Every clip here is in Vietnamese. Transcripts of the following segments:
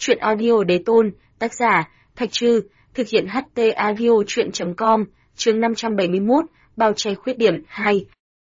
Truyện audio đế tôn, tác giả, Thạch Trư, thực hiện HT audio truyện.com, chương 571, bao che khuyết điểm, 2.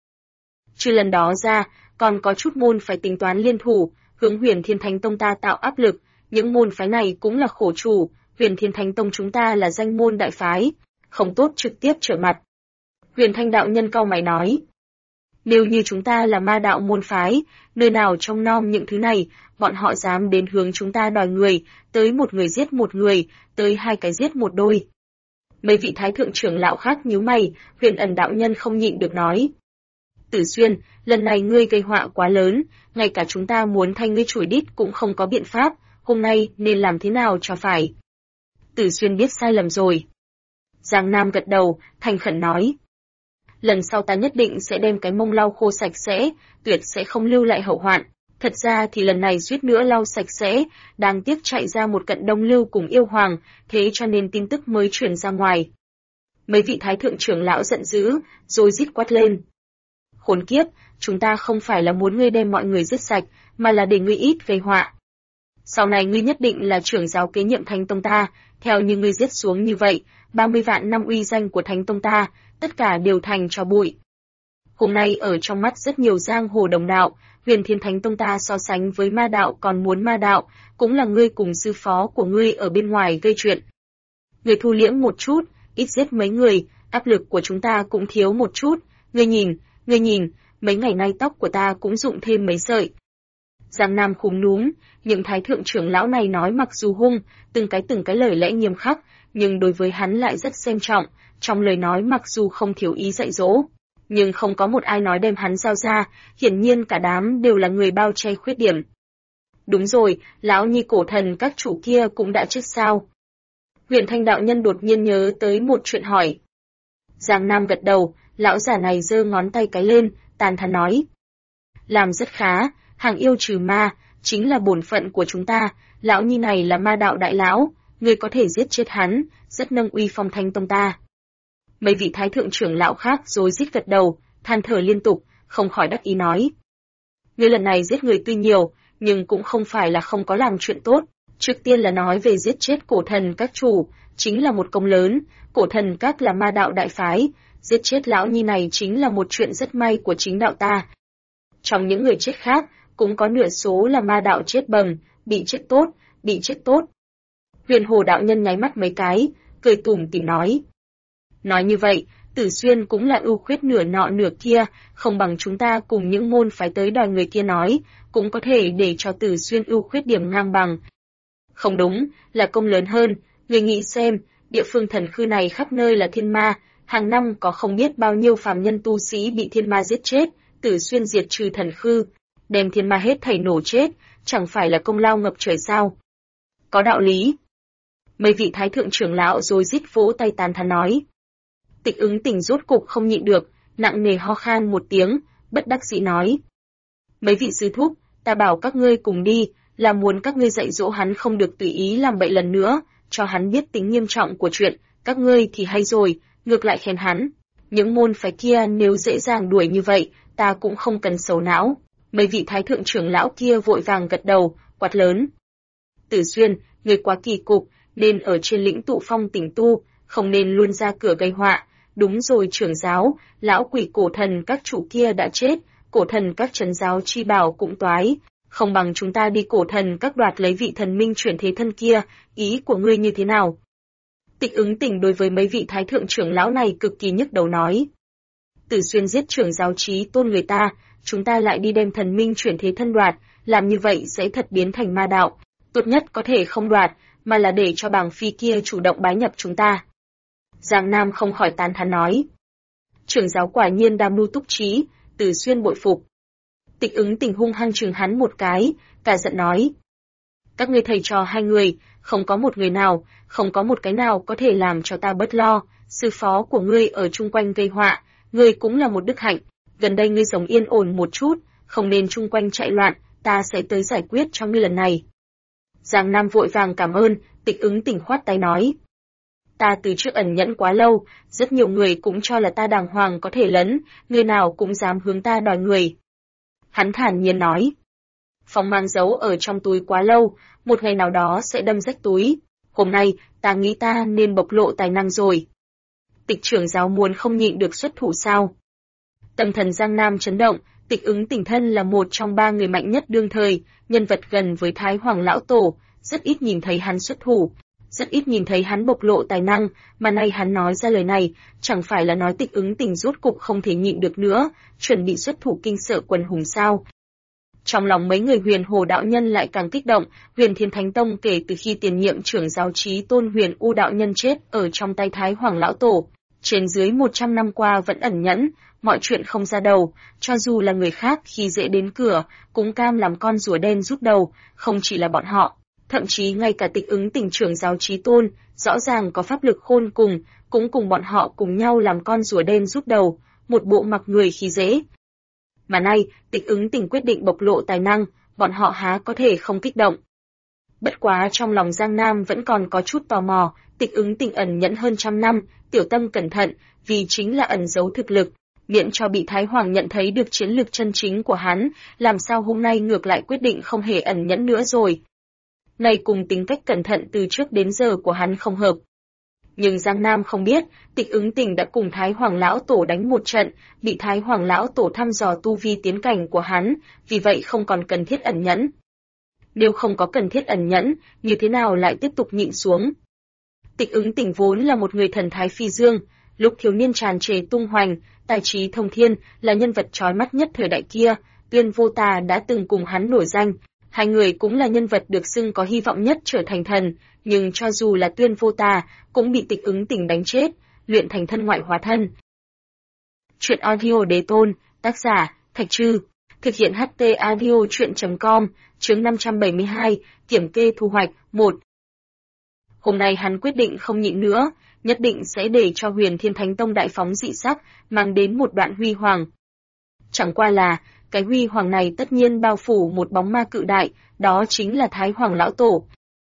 Trừ lần đó ra, còn có chút môn phải tính toán liên thủ, hướng Huyền Thiên Thánh Tông ta tạo áp lực, những môn phái này cũng là khổ chủ, Huyền Thiên Thánh Tông chúng ta là danh môn đại phái, không tốt trực tiếp trở mặt. Huyền Thanh đạo nhân cau mày nói, nếu như chúng ta là ma đạo môn phái, nơi nào trong nom những thứ này, bọn họ dám đến hướng chúng ta đòi người, tới một người giết một người, tới hai cái giết một đôi. Mấy vị thái thượng trưởng lão khác nhíu mày, Huyền Ẩn đạo nhân không nhịn được nói. Tử Xuyên, lần này ngươi gây họa quá lớn, ngay cả chúng ta muốn thay ngươi chùi đít cũng không có biện pháp, hôm nay nên làm thế nào cho phải. Tử Xuyên biết sai lầm rồi. Giang Nam gật đầu, thành khẩn nói. Lần sau ta nhất định sẽ đem cái mông lau khô sạch sẽ, tuyệt sẽ không lưu lại hậu hoạn. Thật ra thì lần này suýt nữa lau sạch sẽ, đáng tiếc chạy ra một cận đông lưu cùng yêu hoàng, thế cho nên tin tức mới truyền ra ngoài. Mấy vị thái thượng trưởng lão giận dữ, rồi rít quát lên. Khốn kiếp, chúng ta không phải là muốn ngươi đem mọi người giết sạch, mà là để ngươi ít gây họa. Sau này ngươi nhất định là trưởng giáo kế nhiệm Thánh Tông ta, theo như ngươi giết xuống như vậy, 30 vạn năm uy danh của Thánh Tông ta, tất cả đều thành tro bụi. Hôm nay ở trong mắt rất nhiều giang hồ đồng đạo, Huyền Thiên Thánh Tông ta so sánh với ma đạo còn muốn ma đạo, cũng là ngươi cùng sư phó của ngươi ở bên ngoài gây chuyện. Ngươi thu liễm một chút, ít giết mấy người, áp lực của chúng ta cũng thiếu một chút, ngươi nhìn, mấy ngày nay tóc của ta cũng rụng thêm mấy sợi. Giang Nam khúm núm, những thái thượng trưởng lão này nói mặc dù hung, từng cái lời lẽ nghiêm khắc, nhưng đối với hắn lại rất xem trọng, trong lời nói mặc dù không thiếu ý dạy dỗ, nhưng không có một ai nói đem hắn giao ra, hiển nhiên cả đám đều là người bao che khuyết điểm. Đúng rồi, lão nhi cổ thần các chủ kia cũng đã chết sao? Huyền Thanh đạo nhân đột nhiên nhớ tới một chuyện hỏi. Giang Nam gật đầu, lão giả này giơ ngón tay cái lên, tàn thán nói. Làm rất khá, hàng yêu trừ ma, chính là bổn phận của chúng ta, lão nhi này là ma đạo đại lão, người có thể giết chết hắn, rất nâng uy phong Thánh Tông ta. Mấy vị thái thượng trưởng lão khác rồi rít gật đầu, than thở liên tục, không khỏi đắc ý nói. Ngươi lần này giết người tuy nhiều, nhưng cũng không phải là không có làm chuyện tốt. Trước tiên là nói về giết chết cổ thần các chủ, chính là một công lớn, cổ thần các là ma đạo đại phái, giết chết lão nhi này chính là một chuyện rất may của chính đạo ta. Trong những người chết khác, cũng có nửa số là ma đạo chết bầm, bị chết tốt. Huyền Hồ đạo nhân nháy mắt mấy cái, cười tủm tỉm nói. Nói như vậy, Tử Xuyên cũng là ưu khuyết nửa nọ nửa kia, không bằng chúng ta cùng những môn phái tới đòi người kia nói, cũng có thể để cho Tử Xuyên ưu khuyết điểm ngang bằng. Không đúng, là công lớn hơn, người nghĩ xem, địa phương thần khư này khắp nơi là thiên ma, hàng năm có không biết bao nhiêu phàm nhân tu sĩ bị thiên ma giết chết, Tử Xuyên diệt trừ thần khư, đem thiên ma hết thảy nổ chết, chẳng phải là công lao ngập trời sao? Có đạo lý. Mấy vị thái thượng trưởng lão rồi rít vỗ tay tán thán nói. Tịch Ứng Tình rốt cục không nhịn được, nặng nề ho khan một tiếng, bất đắc dĩ nói. Mấy vị sư thúc, ta bảo các ngươi cùng đi, là muốn các ngươi dạy dỗ hắn không được tùy ý làm bậy lần nữa, cho hắn biết tính nghiêm trọng của chuyện, các ngươi thì hay rồi, ngược lại khen hắn. Những môn phái kia nếu dễ dàng đuổi như vậy, ta cũng không cần sầu não. Mấy vị thái thượng trưởng lão kia vội vàng gật đầu, quát lớn. Tử Xuyên, người quá kỳ cục, nên ở trên lĩnh tụ phong tỉnh tu, không nên luôn ra cửa gây họa. Đúng rồi trưởng giáo, lão quỷ cổ thần các chủ kia đã chết, cổ thần các trấn giáo chi bảo cũng toái, không bằng chúng ta đi cổ thần các đoạt lấy vị thần minh chuyển thế thân kia, ý của ngươi như thế nào? Tịch Ứng Tình đối với mấy vị thái thượng trưởng lão này cực kỳ nhức đầu nói. Tử Xuyên giết trưởng giáo trí tôn người ta, chúng ta lại đi đem thần minh chuyển thế thân đoạt, làm như vậy sẽ thật biến thành ma đạo, tốt nhất có thể không đoạt, mà là để cho bàng phi kia chủ động bái nhập chúng ta. Giang Nam không khỏi tán thán nói. Trưởng giáo quả nhiên đam mưu túc trí, Tử Xuyên bội phục. Tịch Ứng Tình hung hăng chừng hắn một cái, cả giận nói. Các ngươi thầy trò hai người, không có một cái nào có thể làm cho ta bớt lo, sư phó của ngươi ở chung quanh gây họa, ngươi cũng là một đức hạnh, gần đây ngươi sống yên ổn một chút, không nên chung quanh chạy loạn, ta sẽ tới giải quyết cho ngươi lần này. Giang Nam vội vàng cảm ơn, Tịch Ứng Tình khoát tay nói. Ta từ trước ẩn nhẫn quá lâu, rất nhiều người cũng cho là ta đàng hoàng có thể lấn, người nào cũng dám hướng ta đòi người. Hắn thản nhiên nói. phong mang giấu ở trong túi quá lâu, một ngày nào đó sẽ đâm rách túi. Hôm nay, ta nghĩ ta nên bộc lộ tài năng rồi. Tịch trưởng giáo muốn không nhịn được xuất thủ sao? Tâm thần Giang Nam chấn động, Tịch Ứng Tỉnh thân là một trong 3 người mạnh nhất đương thời, nhân vật gần với Thái Hoàng lão tổ, rất ít nhìn thấy hắn xuất thủ, rất ít nhìn thấy hắn bộc lộ tài năng, mà nay hắn nói ra lời này, chẳng phải là nói Tịch Ứng Tỉnh rốt cục không thể nhịn được nữa, chuẩn bị xuất thủ kinh sợ quần hùng sao? Trong lòng mấy người Huyền Hồ đạo nhân lại càng kích động, Huyền Thiên Thánh Tông kể từ khi tiền nhiệm trưởng giáo Chí Tôn Huyền U đạo nhân chết ở trong tay Thái Hoàng lão tổ, trên dưới 100 năm qua vẫn ẩn nhẫn, mọi chuyện không ra đầu, cho dù là người khác khi dễ đến cửa, cũng cam làm con rùa đen rút đầu, không chỉ là bọn họ, thậm chí ngay cả Tịch Ứng Tỉnh trưởng giáo Chí Tôn, rõ ràng có pháp lực khôn cùng, cũng cùng bọn họ cùng nhau làm con rùa đen rút đầu, một bộ mặc người khi dễ. Mà nay, Tịch Ứng Tỉnh quyết định bộc lộ tài năng, bọn họ há có thể không kích động. Bất quá trong lòng Giang Nam vẫn còn có chút tò mò, Tịch Ứng Tỉnh ẩn nhẫn hơn trăm năm, tiểu tâm cẩn thận, vì chính là ẩn giấu thực lực, miễn cho bị Thái Hoàng nhận thấy được chiến lược chân chính của hắn, làm sao hôm nay ngược lại quyết định không hề ẩn nhẫn nữa rồi. Này cùng tính cách cẩn thận từ trước đến giờ của hắn không hợp. Nhưng Giang Nam không biết, Tịch Ứng Tỉnh đã cùng Thái Hoàng lão tổ đánh một trận, bị Thái Hoàng lão tổ thăm dò tu vi tiến cảnh của hắn, vì vậy không còn cần thiết ẩn nhẫn. Nếu không có cần thiết ẩn nhẫn, như thế nào lại tiếp tục nhịn xuống? Tịch Ứng Tỉnh vốn là một người thần thái phi dương, lúc thiếu niên tràn trề tung hoành, tài trí thông thiên, là nhân vật chói mắt nhất thời đại kia, Tuyên Vô Tà đã từng cùng hắn nổi danh, hai người cũng là nhân vật được xưng có hy vọng nhất trở thành thần, nhưng cho dù là Tuyên Vô Tà, cũng bị Tịch Ứng Tỉnh đánh chết, luyện thành thân ngoại hóa thân. Truyện audio Đế Tôn, tác giả, Thạch Trư, thực hiện HT audio truyện.com, chương 572, kiểm kê thu hoạch, 1. Hôm nay hắn quyết định không nhịn nữa, nhất định sẽ để cho Huyền Thiên Thánh Tông đại phóng dị sắc, mang đến một đoạn huy hoàng. Chẳng qua là, cái huy hoàng này tất nhiên bao phủ một bóng ma cự đại, đó chính là Thái Hoàng lão tổ.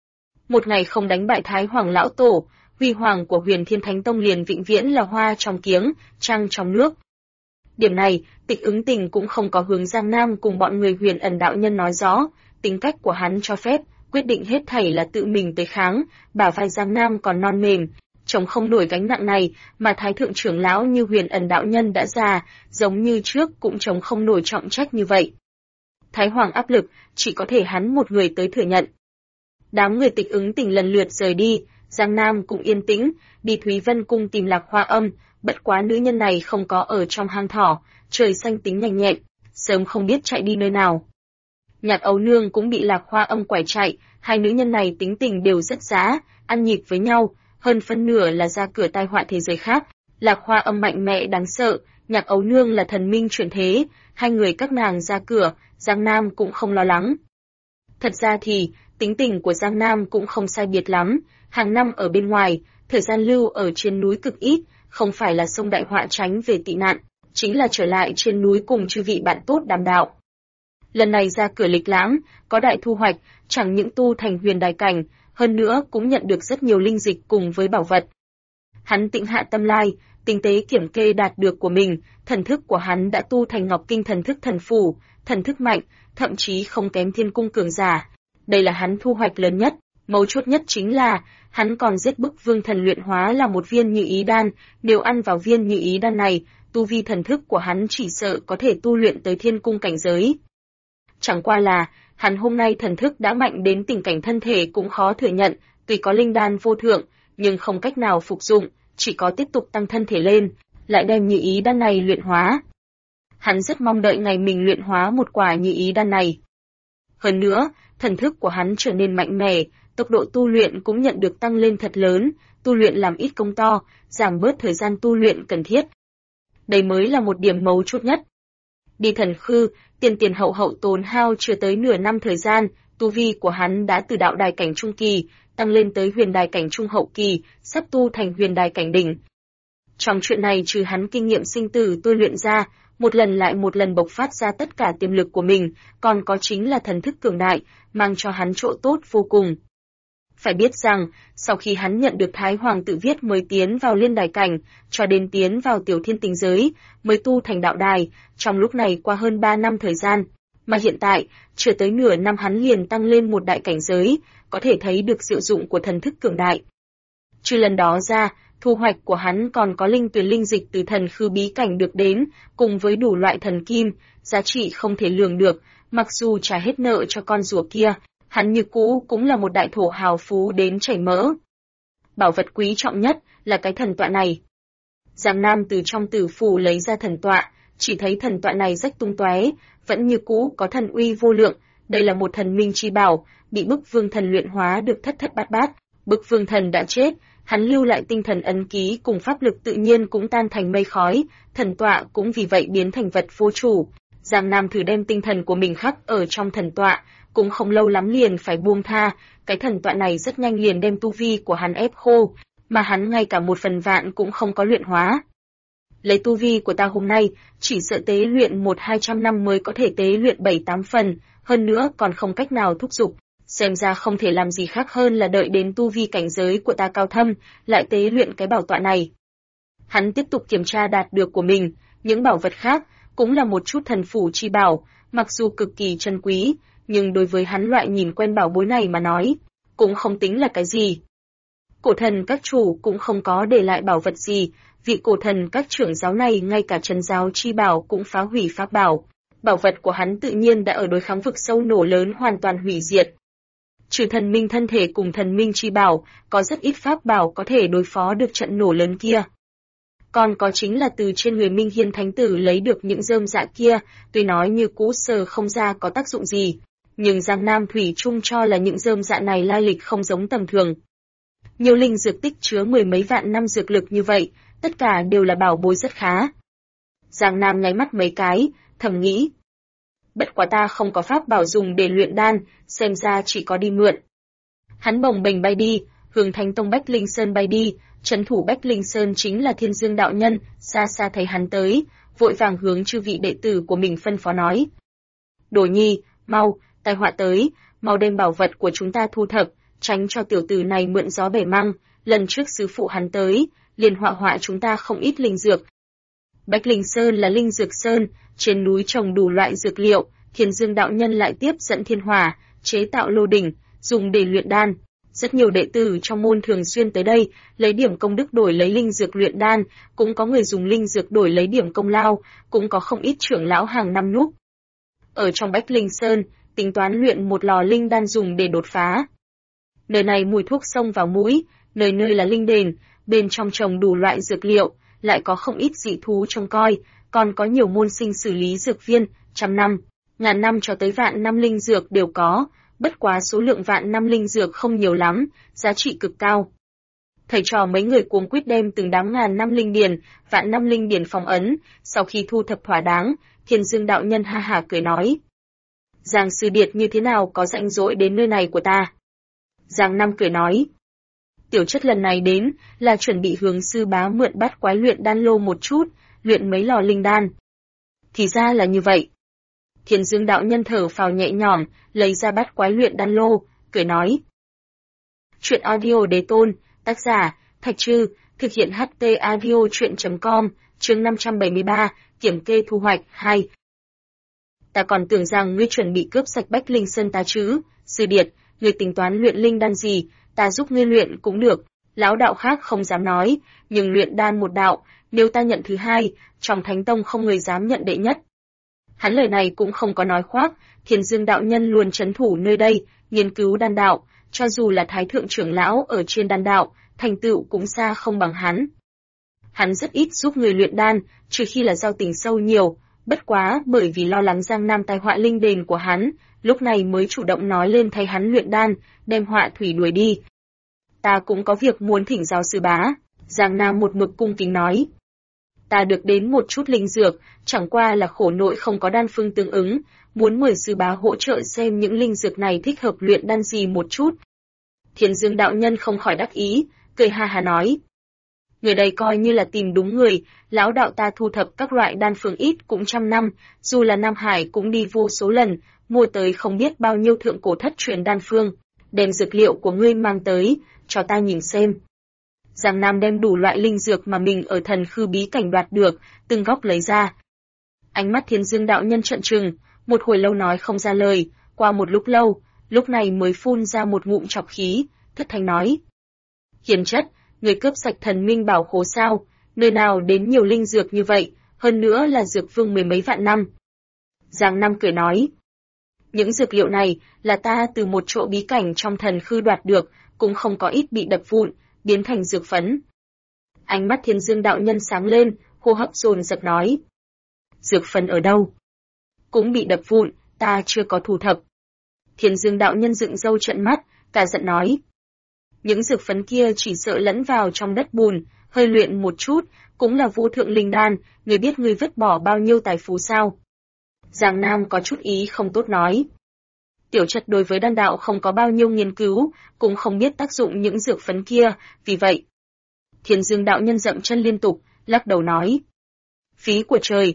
Một ngày không đánh bại Thái Hoàng lão tổ, huy hoàng của Huyền Thiên Thánh Tông liền vĩnh viễn là hoa trong kiếng, trăng trong nước. Điểm này, Tịch Ứng Tỉnh cũng không có hướng Giang Nam cùng bọn người Huyền Ẩn đạo nhân nói rõ, tính cách của hắn cho phép, quyết định hết thảy là tự mình tới kháng, bả vai Giang Nam còn non mềm, chống không nổi gánh nặng này, mà Thái thượng trưởng lão như Huyền Ẩn đạo nhân đã già, giống như trước cũng chống không nổi trọng trách như vậy. Thái Hoàng áp lực, chỉ có thể hắn một người tới thừa nhận. Đám người Tịch Ứng Tỉnh lần lượt rời đi, Giang Nam cũng yên tĩnh, đi Thúy Vân cung tìm Lạc Hoa Âm, bất quá nữ nhân này không có ở trong hang thỏ, trời xanh tính nhanh nhẹn, sớm không biết chạy đi nơi nào. Nhạc Ấu Nương cũng bị Lạc Hoa Âm quải chạy, hai nữ nhân này tính tình đều rất giá, ăn nhịp với nhau, hơn phân nửa là ra cửa tai họa thế giới khác. Lạc Hoa Âm mạnh mẽ đáng sợ, Nhạc Ấu Nương là thần minh chuyển thế, hai người các nàng ra cửa, Giang Nam cũng không lo lắng. Thật ra thì, tính tình của Giang Nam cũng không sai biệt lắm, hàng năm ở bên ngoài, thời gian lưu ở trên núi cực ít, không phải là sông đại họa tránh về tị nạn, chính là trở lại trên núi cùng chư vị bạn tốt đàm đạo. Lần này ra cửa lịch lãm, có đại thu hoạch, chẳng những tu thành huyền đài cảnh, hơn nữa cũng nhận được rất nhiều linh dịch cùng với bảo vật. Hắn tĩnh hạ tâm lai, tinh tế kiểm kê đạt được của mình, thần thức của hắn đã tu thành Ngọc Kinh thần thức thần phủ, thần thức mạnh, thậm chí không kém Thiên Cung cường giả. Đây là hắn thu hoạch lớn nhất, mấu chốt nhất chính là, hắn còn giết bức Vương Thần luyện hóa là một viên Như Ý đan, nếu ăn vào viên Như Ý đan này, tu vi thần thức của hắn chỉ sợ có thể tu luyện tới Thiên Cung cảnh giới. Chẳng qua là, hắn hôm nay thần thức đã mạnh đến tình cảnh thân thể cũng khó thừa nhận, tuy có linh đan vô thượng, nhưng không cách nào phục dụng, chỉ có tiếp tục tăng thân thể lên, lại đem Như Ý đan này luyện hóa. Hắn rất mong đợi ngày mình luyện hóa một quả Như Ý đan này. Hơn nữa, thần thức của hắn trở nên mạnh mẽ, tốc độ tu luyện cũng nhận được tăng lên thật lớn, tu luyện làm ít công to, giảm bớt thời gian tu luyện cần thiết. Đây mới là một điểm mấu chốt nhất. Đi Thần Khư, tiền hậu hậu tốn hao chưa tới nửa năm thời gian, tu vi của hắn đã từ đạo đài cảnh trung kỳ, tăng lên tới huyền đài cảnh trung hậu kỳ, sắp tu thành huyền đài cảnh đỉnh. Trong chuyện này trừ hắn kinh nghiệm sinh tử tôi luyện ra, một lần lại một lần bộc phát ra tất cả tiềm lực của mình, còn có chính là thần thức cường đại, mang cho hắn chỗ tốt vô cùng. Phải biết rằng, sau khi hắn nhận được Thái Hoàng tự viết mới tiến vào liên đài cảnh, cho đến tiến vào tiểu thiên tình giới, mới tu thành đạo đài, trong lúc này qua hơn 3 năm thời gian, mà hiện tại, chưa tới nửa năm hắn liền tăng lên một đại cảnh giới, có thể thấy được diệu dụng của thần thức cường đại. Trừ lần đó ra, thu hoạch của hắn còn có linh tuyển linh dịch từ thần khư bí cảnh được đến, cùng với đủ loại thần kim, giá trị không thể lường được, mặc dù trả hết nợ cho con rùa kia, hắn như cũ cũng là một đại thổ hào phú đến chảy mỡ. Bảo vật quý trọng nhất là cái thần tọa này. Giang Nam từ trong tử phủ lấy ra thần tọa, chỉ thấy thần tọa này rách tung tóe, vẫn như cũ có thần uy vô lượng, đây là một thần minh chi bảo, bị bức vương thần luyện hóa được thất thất bát bát, bức vương thần đã chết, hắn lưu lại tinh thần ấn ký cùng pháp lực tự nhiên cũng tan thành mây khói, thần tọa cũng vì vậy biến thành vật vô chủ. Giang Nam thử đem tinh thần của mình khắc ở trong thần tọa, cũng không lâu lắm liền phải buông tha, cái thần tọa này rất nhanh liền đem tu vi của hắn ép khô, mà hắn ngay cả một phần vạn cũng không có luyện hóa. Lấy tu vi của ta hôm nay, chỉ sợ tế luyện 1-200 năm mới có thể tế luyện 7-8 phần, hơn nữa còn không cách nào thúc giục. Xem ra không thể làm gì khác hơn là đợi đến tu vi cảnh giới của ta cao thâm, lại tế luyện cái bảo tọa này. Hắn tiếp tục kiểm tra đạt được của mình, những bảo vật khác, cũng là một chút thần phủ chi bảo, mặc dù cực kỳ chân quý, nhưng đối với hắn loại nhìn quen bảo bối này mà nói, cũng không tính là cái gì. Cổ thần các chủ cũng không có để lại bảo vật gì, vị cổ thần các trưởng giáo này ngay cả trấn giáo chi bảo cũng phá hủy pháp bảo. Bảo vật của hắn tự nhiên đã ở đối kháng vực sâu nổ lớn hoàn toàn hủy diệt. Trừ thần minh thân thể cùng thần minh chi bảo, có rất ít pháp bảo có thể đối phó được trận nổ lớn kia. Còn có chính là từ trên người Minh Hiên Thánh Tử lấy được những rơm dạ kia, tuy nói như cũ sờ không ra có tác dụng gì, nhưng Giang Nam thủy chung cho là những rơm dạ này lai lịch không giống tầm thường. Nhiều linh dược tích chứa 10 mấy vạn năm dược lực như vậy, tất cả đều là bảo bối rất khá. Giang Nam nháy mắt mấy cái, thầm nghĩ. Bất quá ta không có pháp bảo dùng để luyện đan, xem ra chỉ có đi mượn. Hắn bồng bềnh bay đi, hướng Thánh Tông Bách Linh Sơn bay đi, trấn thủ Bách Linh Sơn chính là Thiên Dương đạo nhân, xa xa thấy hắn tới, vội vàng hướng chư vị đệ tử của mình phân phó nói. Đồ Nhi, mau, tai họa tới, mau đem bảo vật của chúng ta thu thập, tránh cho tiểu tử này mượn gió bẻ măng, lần trước sư phụ hắn tới, liền họa chúng ta không ít linh dược. Bách Linh Sơn là linh dược sơn, trên núi trồng đủ loại dược liệu, Thiên Dương đạo nhân lại tiếp dẫn thiên hỏa, chế tạo lô đỉnh, dùng để luyện đan. Rất nhiều đệ tử trong môn thường xuyên tới đây, lấy điểm công đức đổi lấy linh dược luyện đan, cũng có người dùng linh dược đổi lấy điểm công lao, cũng có không ít trưởng lão hàng năm núp. Ở trong Bách Linh Sơn, tính toán luyện một lò linh đan dùng để đột phá. Nơi này mùi thuốc xông vào mũi, nơi nơi là linh đền, bên trong trồng đủ loại dược liệu, lại có không ít dị thú trông coi, còn có nhiều môn sinh xử lý dược viên, trăm năm, ngàn năm cho tới vạn năm linh dược đều có, bất quá số lượng vạn năm linh dược không nhiều lắm, giá trị cực cao. Thầy trò mấy người cuống quýt đem từng đám ngàn năm linh điền, vạn năm linh điền phong ấn, sau khi thu thập thỏa đáng, Thiên Dương đạo nhân ha hả cười nói. Giang sư điệt như thế nào có rảnh rỗi đến nơi này của ta? Giang Nam cười nói. Tiểu chất lần này đến là chuẩn bị hướng sư bá mượn bát quái luyện đan lô một chút, luyện mấy lò linh đan. Thì ra là như vậy. Thiên Dương đạo nhân thở phào nhẹ nhõm, lấy ra bát quái luyện đan lô, cười nói. Chuyện audio Đế Tôn, tác giả, Thạch Trư, thực hiện HT audio chuyện.com, chương 573, kiểm kê thu hoạch, 2. Ta còn tưởng rằng ngươi chuẩn bị cướp sạch Bách Linh Sơn ta chứ, sư điệt, ngươi tính toán luyện linh đan gì, ta giúp ngươi luyện cũng được. Lão đạo khác không dám nói, nhưng luyện đan một đạo, nếu ta nhận thứ hai, trong Thánh Tông không người dám nhận đệ nhất. Hắn lời này cũng không có nói khoác, Thiên Dương đạo nhân luôn trấn thủ nơi đây, nghiên cứu đan đạo, cho dù là thái thượng trưởng lão ở trên đan đạo, thành tựu cũng xa không bằng hắn. Hắn rất ít giúp người luyện đan, trừ khi là giao tình sâu nhiều, bất quá bởi vì lo lắng Giang Nam tai họa linh đền của hắn, lúc này mới chủ động nói lên thay hắn luyện đan, đem họa thủy đuổi đi. Ta cũng có việc muốn thỉnh giáo sư bá, Giang Nam một mực cung kính nói. Ta được đến một chút linh dược, chẳng qua là khổ nội không có đan phương tương ứng, muốn mời sư bá hỗ trợ xem những linh dược này thích hợp luyện đan gì một chút. Thiên Dương đạo nhân không khỏi đắc ý, cười ha ha nói. Người đây coi như là tìm đúng người, lão đạo ta thu thập các loại đan phương ít cũng trăm năm, dù là Nam Hải cũng đi vô số lần, mua tới không biết bao nhiêu thượng cổ thất truyền đan phương, đem dược liệu của ngươi mang tới, cho ta nhìn xem. Giang Nam đem đủ loại linh dược mà mình ở thần khư bí cảnh đoạt được, từng góc lấy ra. Ánh mắt Thiên Dương đạo nhân trợn trừng, một hồi lâu nói không ra lời, qua một lúc lâu, lúc này mới phun ra một ngụm trọc khí, thất thanh nói. Hiền chất, người cướp sạch thần minh bảo khố sao, nơi nào đến nhiều linh dược như vậy, hơn nữa là dược vương mười mấy vạn năm. Giang Nam cười nói. Những dược liệu này là ta từ một chỗ bí cảnh trong thần khư đoạt được, cũng không có ít bị đập vụn, biến thành dược phấn. Ánh mắt Thiên Dương đạo nhân sáng lên, hô hấp dồn dập nói. Dược phấn ở đâu? Cũng bị đập vụn, ta chưa có thu thập. Thiên Dương đạo nhân dựng râu trợn mắt, cả giận nói. Những dược phấn kia chỉ sợ lẫn vào trong đất bùn, hơi luyện một chút, cũng là vô thượng linh đan, người biết người vứt bỏ bao nhiêu tài phú sao? Giang Nam có chút ý không tốt nói. Tiểu chất đối với đan đạo không có bao nhiêu nghiên cứu, cũng không biết tác dụng những dược phấn kia, vì vậy. Thiên Dương đạo nhân dậm chân liên tục, lắc đầu nói. Phí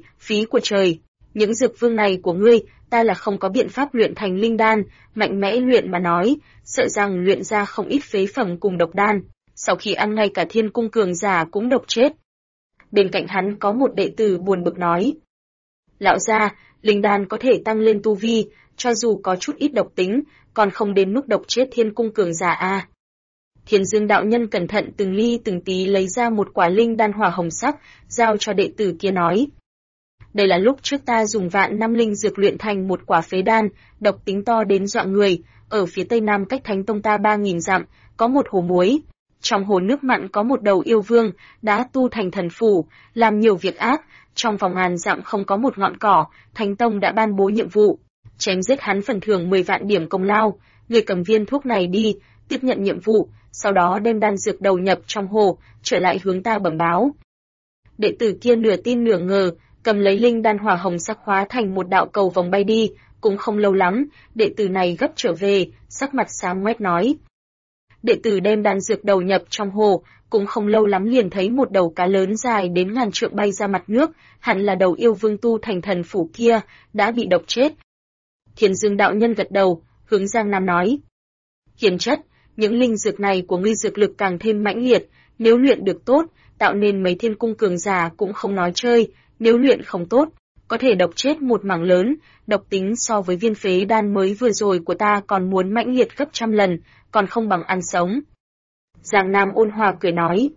của trời, những dược vương này của ngươi, ta là không có biện pháp luyện thành linh đan, mạnh mẽ luyện mà nói, sợ rằng luyện ra không ít phế phẩm cùng độc đan, sau khi ăn ngay cả thiên cung cường giả cũng độc chết. Bên cạnh hắn có một đệ tử buồn bực nói. Lão gia, linh đan có thể tăng lên tu vi, cho dù có chút ít độc tính, còn không đến mức độc chết thiên cung cường giả a. Thiên Dương đạo nhân cẩn thận từng ly từng tí lấy ra một quả linh đan hỏa hồng sắc, giao cho đệ tử kia nói. Đây là lúc trước ta dùng vạn năm linh dược luyện thành một quả phế đan, độc tính to đến dọa người, ở phía tây nam cách Thánh Tông ta 3000 dặm, có một hồ muối. Trong hồ nước mặn có một đầu yêu vương, đã tu thành thần phủ, làm nhiều việc ác, trong vòng ngàn dặm không có một ngọn cỏ, Thánh Tông đã ban bố nhiệm vụ. Chém giết hắn phần thưởng 10 vạn điểm công lao, người cầm viên thuốc này đi, tiếp nhận nhiệm vụ, sau đó đem đan dược đầu nhập trong hồ, trở lại hướng ta bẩm báo. Đệ tử kia nửa tin nửa ngờ, cầm lấy linh đan hỏa hồng sắc hóa thành một đạo cầu vòng bay đi, cũng không lâu lắm, đệ tử này gấp trở về, sắc mặt xám ngoét nói. Đệ tử đem đan dược đầu nhập trong hồ, cũng không lâu lắm liền thấy một đầu cá lớn dài đến ngàn trượng bay ra mặt nước, hẳn là đầu yêu vương tu thành thần phủ kia, đã bị độc chết. Thiên Dương đạo nhân gật đầu, hướng Giang Nam nói. Hiền chất, những linh dược này của ngươi dược lực càng thêm mãnh liệt, nếu luyện được tốt, tạo nên mấy thiên cung cường giả cũng không nói chơi, nếu luyện không tốt, có thể độc chết một mảng lớn, độc tính so với viên phế đan mới vừa rồi của ta còn muốn mãnh liệt gấp trăm lần, còn không bằng ăn sống. Giang Nam ôn hòa cười nói.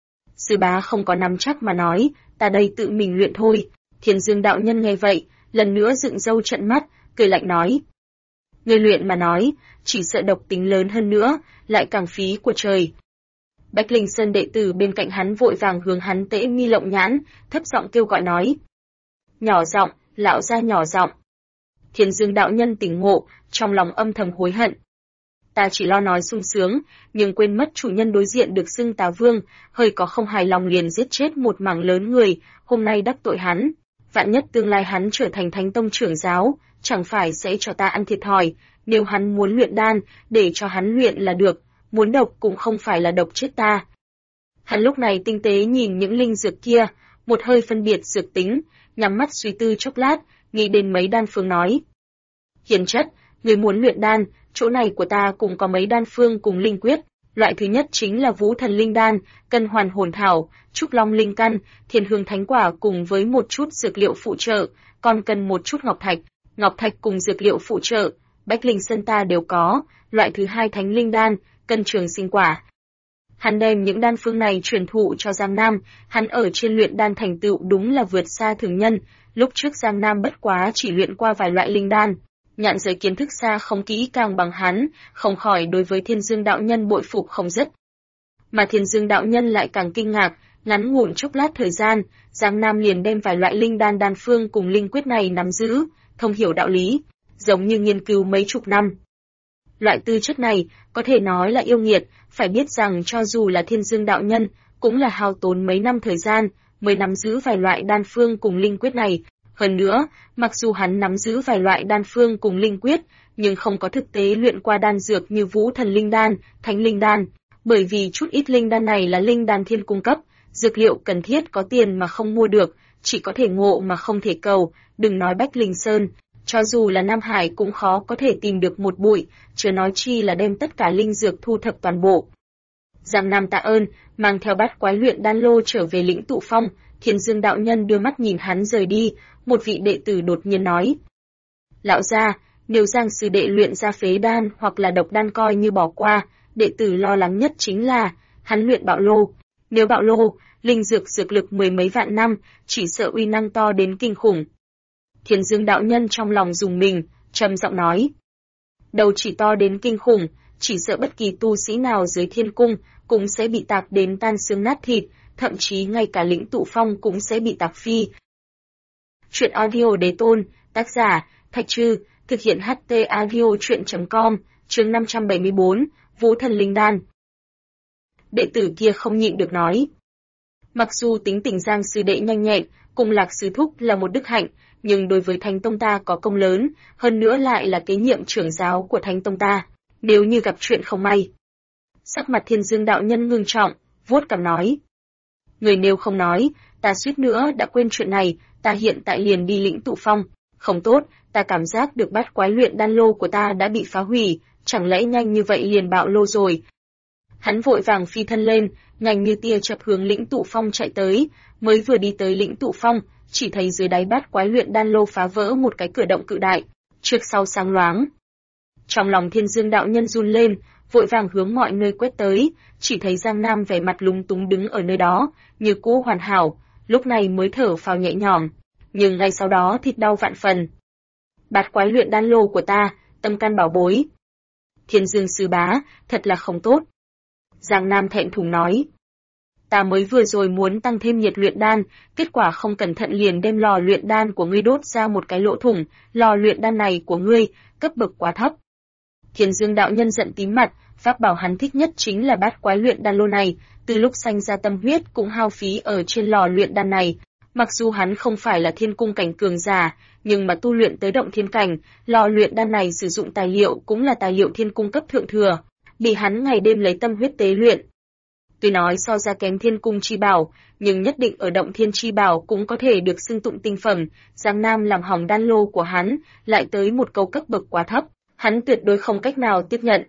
Sư bá không có nắm chắc mà nói, ta đây tự mình luyện thôi. Thiên Dương đạo nhân nghe vậy, lần nữa dựng râu trợn mắt, cười lạnh nói. Người luyện mà nói, chỉ sợ độc tính lớn hơn nữa, lại càng phí của trời. Bách Linh Sơn đệ tử bên cạnh hắn vội vàng hướng hắn tễ mi lộng nhãn, thấp giọng kêu gọi nói. Nhỏ giọng, lão gia nhỏ giọng. Thiên Dương đạo nhân tỉnh ngộ, trong lòng âm thầm hối hận. Ta chỉ lo nói sung sướng, nhưng quên mất chủ nhân đối diện được xưng Tà Vương, hơi có không hài lòng liền giết chết một mảng lớn người, hôm nay đắc tội hắn. Vạn nhất tương lai hắn trở thành Thánh Tông trưởng giáo, chẳng phải sẽ cho ta ăn thiệt thòi, nếu hắn muốn luyện đan, để cho hắn luyện là được, muốn độc cũng không phải là độc chết ta. Hắn lúc này tinh tế nhìn những linh dược kia, một hơi phân biệt dược tính, nhắm mắt suy tư chốc lát, nghĩ đến mấy đan phương nói. Hiền chất, người muốn luyện đan, chỗ này của ta cũng có mấy đan phương cùng linh quyết. Loại thứ nhất chính là Vũ Thần Linh Đan, cân hoàn hồn thảo, trúc long linh căn, thiên hương thánh quả cùng với một chút dược liệu phụ trợ, còn cần một chút ngọc thạch cùng dược liệu phụ trợ, Bách Linh Sơn ta đều có. Loại thứ hai Thánh Linh Đan, cân trường sinh quả. Hắn đem những đan phương này truyền thụ cho Giang Nam, hắn ở trên luyện đan thành tựu đúng là vượt xa thường nhân, lúc trước Giang Nam bất quá chỉ luyện qua vài loại linh đan. Nhạn giới kiến thức xa không kỹ càng bằng hắn, không khỏi đối với Thiên Dương đạo nhân bội phục không dứt. Mà Thiên Dương đạo nhân lại càng kinh ngạc, ngắn ngủn chốc lát thời gian, Giang Nam liền đem vài loại linh đan đan phương cùng linh quyết này nắm giữ, thông hiểu đạo lý, giống như nghiên cứu mấy chục năm. Loại tư chất này, có thể nói là yêu nghiệt, phải biết rằng cho dù là Thiên Dương đạo nhân, cũng là hao tốn mấy năm thời gian, mới nắm giữ vài loại đan phương cùng linh quyết này. Hơn nữa, mặc dù hắn nắm giữ vài loại đan phương cùng linh quyết, nhưng không có thực tế luyện qua đan dược như Vũ Thần Linh Đan, Thánh Linh Đan, bởi vì chút ít linh đan này là linh đan thiên cung cấp, dược liệu cần thiết có tiền mà không mua được, chỉ có thể ngộ mà không thể cầu, đừng nói Bách Linh Sơn, cho dù là Nam Hải cũng khó có thể tìm được một bụi, chưa nói chi là đem tất cả linh dược thu thập toàn bộ. Giang Nam tạ ơn, mang theo bát quái luyện đan lô trở về lĩnh Tụ Phong. Thiên Dương đạo nhân đưa mắt nhìn hắn rời đi, một vị đệ tử đột nhiên nói. Lão gia, nếu Giang sư đệ luyện ra phế đan hoặc là độc đan coi như bỏ qua, đệ tử lo lắng nhất chính là hắn luyện bạo lô. Nếu bạo lô, linh dược dược lực mười mấy vạn năm, chỉ sợ uy năng to đến kinh khủng. Thiên Dương đạo nhân trong lòng dùng mình, trầm giọng nói. Đầu chỉ to đến kinh khủng, chỉ sợ bất kỳ tu sĩ nào dưới thiên cung cũng sẽ bị tạc đến tan xương nát thịt, thậm chí ngay cả lĩnh tụ phong cũng sẽ bị tạc phi. Chuyện audio đế tôn, tác giả, Thạch Trư, thực hiện HT audio chuyện.com, chương 574, Vũ Thần Linh Đan. Đệ tử kia không nhịn được nói. Mặc dù tính tình Giang sư đệ nhanh nhẹn, cùng Lạc sư thúc là một đức hạnh, nhưng đối với Thánh Tông ta có công lớn, hơn nữa lại là kế nhiệm trưởng giáo của Thánh Tông ta, nếu như gặp chuyện không may. Sắc mặt Thiên Dương đạo nhân ngưng trọng, vuốt cằm nói. Người nếu không nói, ta suýt nữa đã quên chuyện này, ta hiện tại liền đi lĩnh tụ phong. Không tốt, ta cảm giác được bát quái luyện đan lô của ta đã bị phá hủy, chẳng lẽ nhanh như vậy liền bạo lô rồi. Hắn vội vàng phi thân lên, nhanh như tia chớp hướng lĩnh tụ phong chạy tới, mới vừa đi tới lĩnh tụ phong, chỉ thấy dưới đáy bát quái luyện đan lô phá vỡ một cái cửa động cự đại, trước sau sáng loáng. Trong lòng Thiên Dương đạo nhân run lên, vội vàng hướng mọi nơi quét tới, chỉ thấy Giang Nam vẻ mặt lúng túng đứng ở nơi đó, như cũ hoàn hảo, lúc này mới thở phào nhẹ nhõm, nhưng ngay sau đó thịt đau vạn phần. Bát quái luyện đan lô của ta, tâm can bảo bối. Thiên Dương sư bá, thật là không tốt. Giang Nam thẹn thùng nói. Ta mới vừa rồi muốn tăng thêm nhiệt luyện đan, kết quả không cẩn thận liền đem lò luyện đan của ngươi đốt ra một cái lỗ thủng, lò luyện đan này của ngươi, cấp bậc quá thấp. Thiên Dương đạo nhân giận tím mặt, pháp bảo hắn thích nhất chính là bát quái luyện đan lô này, từ lúc sanh ra tâm huyết cũng hao phí ở trên lò luyện đan này. Mặc dù hắn không phải là thiên cung cảnh cường giả, nhưng mà tu luyện tới động thiên cảnh, lò luyện đan này sử dụng tài liệu cũng là tài liệu thiên cung cấp thượng thừa, bị hắn ngày đêm lấy tâm huyết tế luyện. Tuy nói so ra kém thiên cung chi bảo, nhưng nhất định ở động thiên chi bảo cũng có thể được xưng tụng tinh phẩm, Giang Nam làm hỏng đan lô của hắn, lại tới một câu cấp bậc quá thấp, hắn tuyệt đối không cách nào tiếp nhận.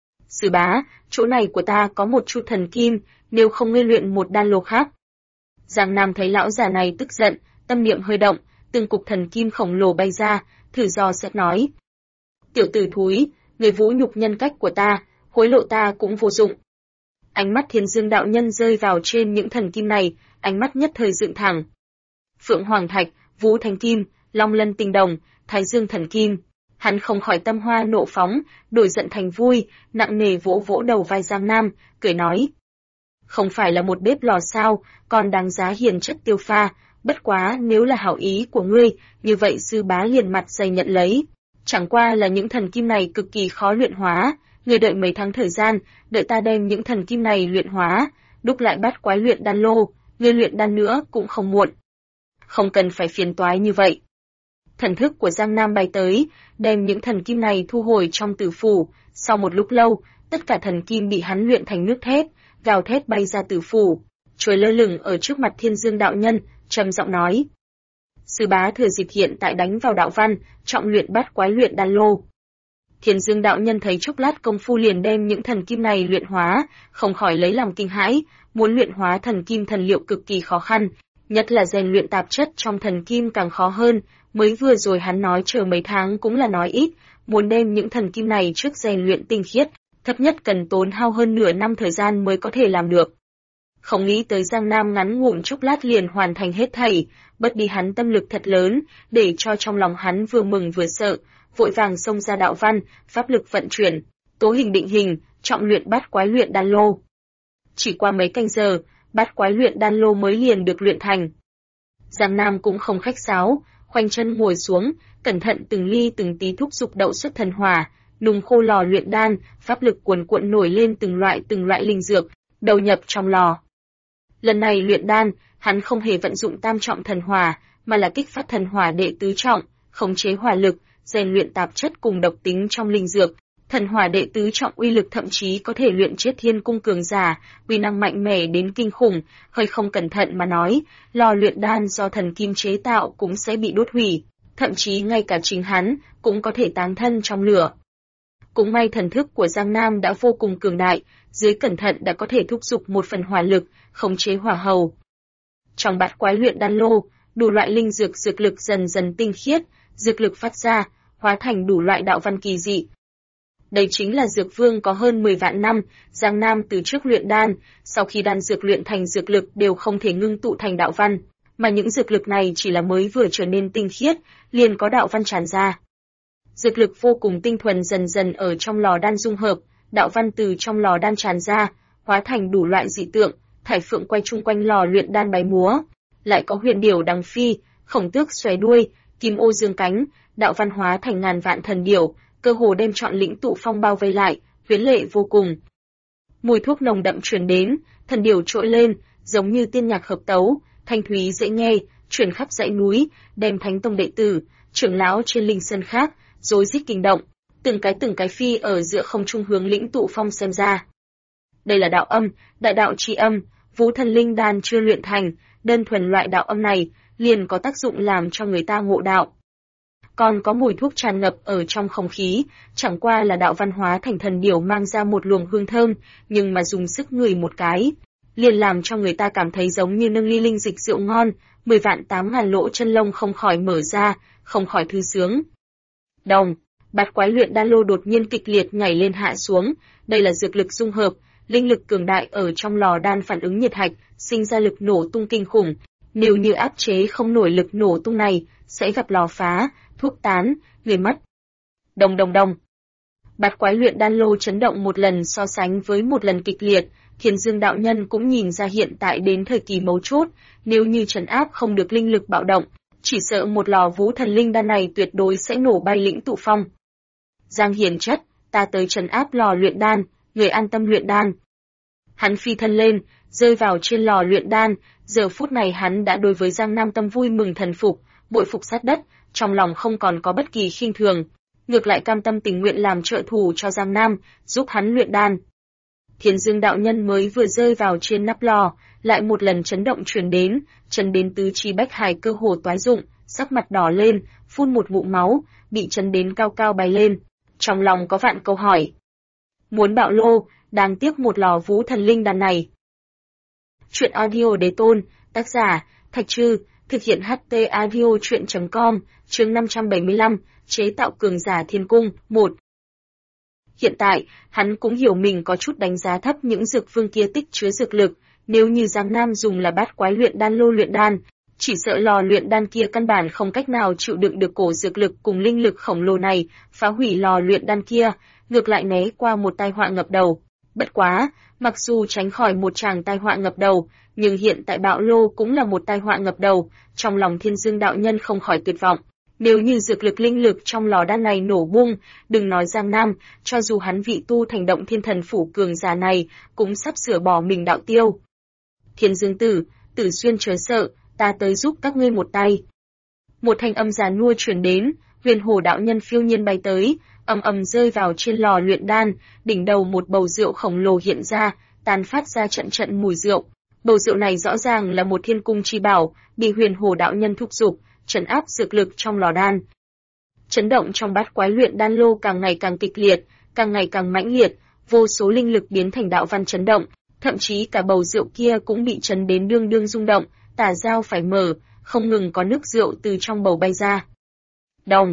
Sư bá, chỗ này của ta có một chút thần kim, nếu không ngươi luyện một đan lô khác. Giang Nam thấy lão già này tức giận, tâm niệm hơi động, từng cục thần kim khổng lồ bay ra, thử dò xét nói. Tiểu tử thúi, người vũ nhục nhân cách của ta, hối lộ ta cũng vô dụng. Ánh mắt Thiên Dương đạo nhân rơi vào trên những thần kim này, ánh mắt nhất thời dựng thẳng. Phượng Hoàng Thạch, Vũ Thanh Kim, Long Lân Tinh Đồng, Thái Dương Thần Kim. Hắn không khỏi tâm hoa nộ phóng, đổi giận thành vui, nặng nề vỗ vỗ đầu vai Giang Nam, cười nói. Không phải là một bếp lò sao, còn đáng giá hiền chất tiêu pha, bất quá nếu là hảo ý của ngươi, như vậy sư bá liền mặt dày nhận lấy. Chẳng qua là những thần kim này cực kỳ khó luyện hóa, ngươi đợi mấy tháng thời gian, đợi ta đem những thần kim này luyện hóa, đúc lại bát quái luyện đan lô, ngươi luyện đan nữa cũng không muộn. Không cần phải phiền toái như vậy. Thần thức của Giang Nam bay tới, đem những thần kim này thu hồi trong tử phủ, sau một lúc lâu, tất cả thần kim bị hắn luyện thành nước thép, gào thét bay ra tử phủ, trôi lơ lửng ở trước mặt Thiên Dương đạo nhân, trầm giọng nói. Sư bá thừa dịp hiện tại đánh vào đạo văn, trọng luyện bát quái luyện đan lô. Thiên Dương đạo nhân thấy chốc lát công phu liền đem những thần kim này luyện hóa, không khỏi lấy lòng kinh hãi, muốn luyện hóa thần kim thần liệu cực kỳ khó khăn, nhất là rèn luyện tạp chất trong thần kim càng khó hơn, mới vừa rồi hắn nói chờ mấy tháng cũng là nói ít, muốn đem những thần kim này trước rèn luyện tinh khiết, thấp nhất cần tốn hao hơn nửa năm thời gian mới có thể làm được. Không nghĩ tới Giang Nam ngắn ngủn chốc lát liền hoàn thành hết thảy, bất đi hắn tâm lực thật lớn, để cho trong lòng hắn vừa mừng vừa sợ, vội vàng xông ra đạo văn, pháp lực vận chuyển, tố hình định hình, trọng luyện bát quái luyện đan lô. Chỉ qua mấy canh giờ, bát quái luyện đan lô mới liền được luyện thành. Giang Nam cũng không khách sáo, khoanh chân ngồi xuống, cẩn thận từng ly từng tí thúc giục đậu xuất thần hỏa, nung khô lò luyện đan, pháp lực cuồn cuộn nổi lên từng loại linh dược, đầu nhập trong lò. Lần này luyện đan, hắn không hề vận dụng tam trọng thần hỏa, mà là kích phát thần hỏa đệ tứ trọng, khống chế hỏa lực, rèn luyện tạp chất cùng độc tính trong linh dược. Thần hỏa đệ tứ trọng uy lực thậm chí có thể luyện chết thiên cung cường giả, uy năng mạnh mẽ đến kinh khủng, hơi không cẩn thận mà nói, lò luyện đan do thần kim chế tạo cũng sẽ bị đốt hủy, thậm chí ngay cả chính hắn cũng có thể táng thân trong lửa. Cũng may thần thức của Giang Nam đã vô cùng cường đại, dưới cẩn thận đã có thể thúc giục một phần hỏa lực, khống chế hỏa hầu. Trong bát quái luyện đan lô, đủ loại linh dược dược lực dần dần tinh khiết, dược lực phát ra, hóa thành đủ loại đạo văn kỳ dị. Đây chính là dược vương có hơn 10 vạn năm, Giang Nam từ trước luyện đan, sau khi đan dược luyện thành dược lực đều không thể ngưng tụ thành đạo văn, mà những dược lực này chỉ là mới vừa trở nên tinh khiết, liền có đạo văn tràn ra. Dược lực vô cùng tinh thuần dần dần ở trong lò đan dung hợp, đạo văn từ trong lò đan tràn ra, hóa thành đủ loại dị tượng, thải phượng quay chung quanh lò luyện đan bay múa, lại có huyền điểu đằng phi, khổng tước xòe đuôi, kim ô dương cánh, đạo văn hóa thành ngàn vạn thần điểu, cơ hồ đem trọn lĩnh Tụ Phong bao vây lại, huyễn lệ vô cùng. Mùi thuốc nồng đậm truyền đến, thần điểu trỗi lên, giống như tiên nhạc hợp tấu, thanh thúy dễ nghe, truyền khắp dãy núi, đem thánh tông đệ tử, trưởng lão trên linh sơn khác, rối rít kinh động, từng cái phi ở giữa không trung hướng lĩnh Tụ Phong xem ra. Đây là đạo âm, đại đạo chi âm, Vũ Thần Linh Đan chưa luyện thành, đơn thuần loại đạo âm này liền có tác dụng làm cho người ta ngộ đạo. Còn có mùi thuốc tràn ngập ở trong không khí, chẳng qua là đạo văn hóa thành thần điểu mang ra một luồng hương thơm, nhưng mà dùng sức ngửi một cái, liền làm cho người ta cảm thấy giống như nâng ly linh dịch rượu ngon, 10 vạn 8 ngàn lỗ chân lông không khỏi mở ra, không khỏi thư sướng. Đồng, bát quái luyện đan lô đột nhiên kịch liệt nhảy lên hạ xuống, đây là dược lực dung hợp, linh lực cường đại ở trong lò đan phản ứng nhiệt hạch, sinh ra lực nổ tung kinh khủng, nếu như áp chế không nổi lực nổ tung này, sẽ gặp lò phá, thuốc tán, người mất. Đồng đồng đồng. Bát quái luyện đan lô chấn động một lần so sánh với một lần kịch liệt, Thiên Dương đạo nhân cũng nhìn ra hiện tại đến thời kỳ mấu chốt, nếu như trấn áp không được linh lực bạo động, chỉ sợ một lò Vũ Thần Linh Đan này tuyệt đối sẽ nổ bay lĩnh Tụ Phong. Giang Hiền chất, ta tới trấn áp lò luyện đan, người an tâm luyện đan. Hắn phi thân lên, rơi vào trên lò luyện đan, giờ phút này hắn đã đối với Giang Nam Tâm vui mừng thần phục, bội phục sát đất, trong lòng không còn có bất kỳ khinh thường, ngược lại cam tâm tình nguyện làm trợ thủ cho Giang Nam, giúp hắn luyện đan. Thiên Dương đạo nhân mới vừa rơi vào trên nắp lò, lại một lần chấn động truyền đến, chấn đến tứ chi bách hải cơ hồ toái rụng, sắc mặt đỏ lên, phun một ngụm máu, bị chấn đến cao cao bay lên, trong lòng có vạn câu hỏi. Muốn bạo lô, đáng tiếc một lò Vũ Thần Linh Đan này. Truyện audio đế tôn, tác giả, Thạch Trư, thực hiện HT audio truyện.com, chương 575, chế tạo cường giả thiên cung, 1. Hiện tại, hắn cũng hiểu mình có chút đánh giá thấp những dược vương kia tích chứa dược lực, nếu như Giang Nam dùng là bát quái luyện đan lô luyện đan, chỉ sợ lò luyện đan kia căn bản không cách nào chịu đựng được cổ dược lực cùng linh lực khổng lồ này, phá hủy lò luyện đan kia, ngược lại né qua một tai họa ngập đầu. Bất quá, mặc dù tránh khỏi một tràng tai họa ngập đầu, nhưng hiện tại bạo lô cũng là một tai họa ngập đầu, trong lòng Thiên Dương đạo nhân không khỏi tuyệt vọng. Nếu như dược lực linh lực trong lò đan này nổ bung, đừng nói Giang Nam, cho dù hắn vị tu thành động thiên thần phủ cường giả này, cũng sắp sửa bỏ mình đạo tiêu. Thiên Dương tử, Tử Xuyên chớ sợ, ta tới giúp các ngươi một tay. Một thanh âm già nua truyền đến, Huyền Hổ đạo nhân phiêu nhiên bay tới, ầm ầm rơi vào trên lò luyện đan, đỉnh đầu một bầu rượu khổng lồ hiện ra, tàn phát ra trận trận mùi rượu. Bầu rượu này rõ ràng là một thiên cung chi bảo, bị Huyền Hổ đạo nhân thúc giục, trấn áp dược lực trong lò đan. Chấn động trong bát quái luyện đan lô càng ngày càng kịch liệt, càng ngày càng mãnh liệt, vô số linh lực biến thành đạo văn chấn động, thậm chí cả bầu rượu kia cũng bị chấn đến đương đương rung động, tả dao phải mở, không ngừng có nước rượu từ trong bầu bay ra. Đồng.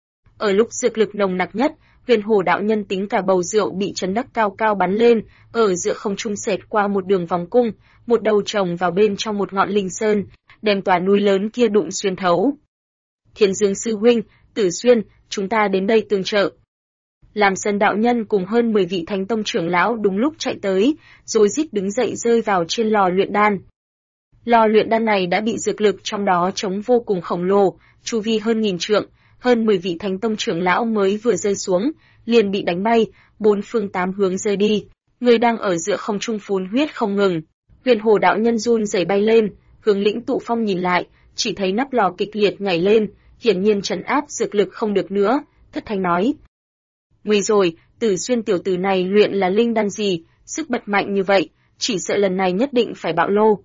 Ở lúc dược lực nồng nặc nhất, Huyền Hổ đạo nhân tính cả bầu rượu bị chấn đắc cao cao bắn lên, ở giữa không trung xẹt qua một đường vòng cung, một đầu trồng vào bên trong một ngọn linh sơn, đem tòa núi lớn kia đụng xuyên thấu. Thiên Dương sư huynh, Tử Xuyên, chúng ta đến đây tương trợ. Làm Sơn đạo nhân cùng hơn 10 vị thánh tông trưởng lão đúng lúc chạy tới, rồi rít đứng dậy rơi vào trên lò luyện đan. Lò luyện đan này đã bị dược lực trong đó chống vô cùng khổng lồ, chu vi hơn 1000 trượng, hơn 10 vị thánh tông trưởng lão mới vừa rơi xuống, liền bị đánh bay, bốn phương tám hướng rơi đi. Người đang ở giữa không trung phun huyết không ngừng. Huyền Hổ đạo nhân run rẩy bay lên, hướng lĩnh Tụ Phong nhìn lại, chỉ thấy nắp lò kịch liệt nhảy lên, hiển nhiên trấn áp dược lực không được nữa, thất thanh nói: "Nguy rồi, Tử Xuyên tiểu tử này luyện là linh đan gì, sức bật mạnh như vậy, chỉ sợ lần này nhất định phải bạo lô."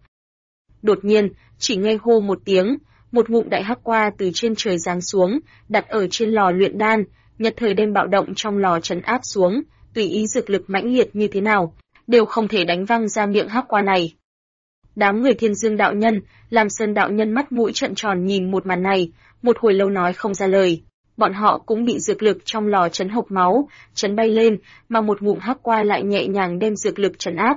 Đột nhiên, chỉ nghe hô một tiếng, một ngụm đại hắc qua từ trên trời giáng xuống, đặt ở trên lò luyện đan, nhất thời đem bạo động trong lò trấn áp xuống, tùy ý dược lực mãnh liệt như thế nào, đều không thể đánh văng ra miệng hắc qua này. Đám người Thiên Dương đạo nhân, Lam Sơn đạo nhân mắt mũi trợn tròn nhìn một màn này, một hồi lâu nói không ra lời. bọn họ cũng bị dược lực trong lò chấn hộc máu, chấn bay lên, mà một ngụm hắc qua lại nhẹ nhàng đem dược lực trấn áp.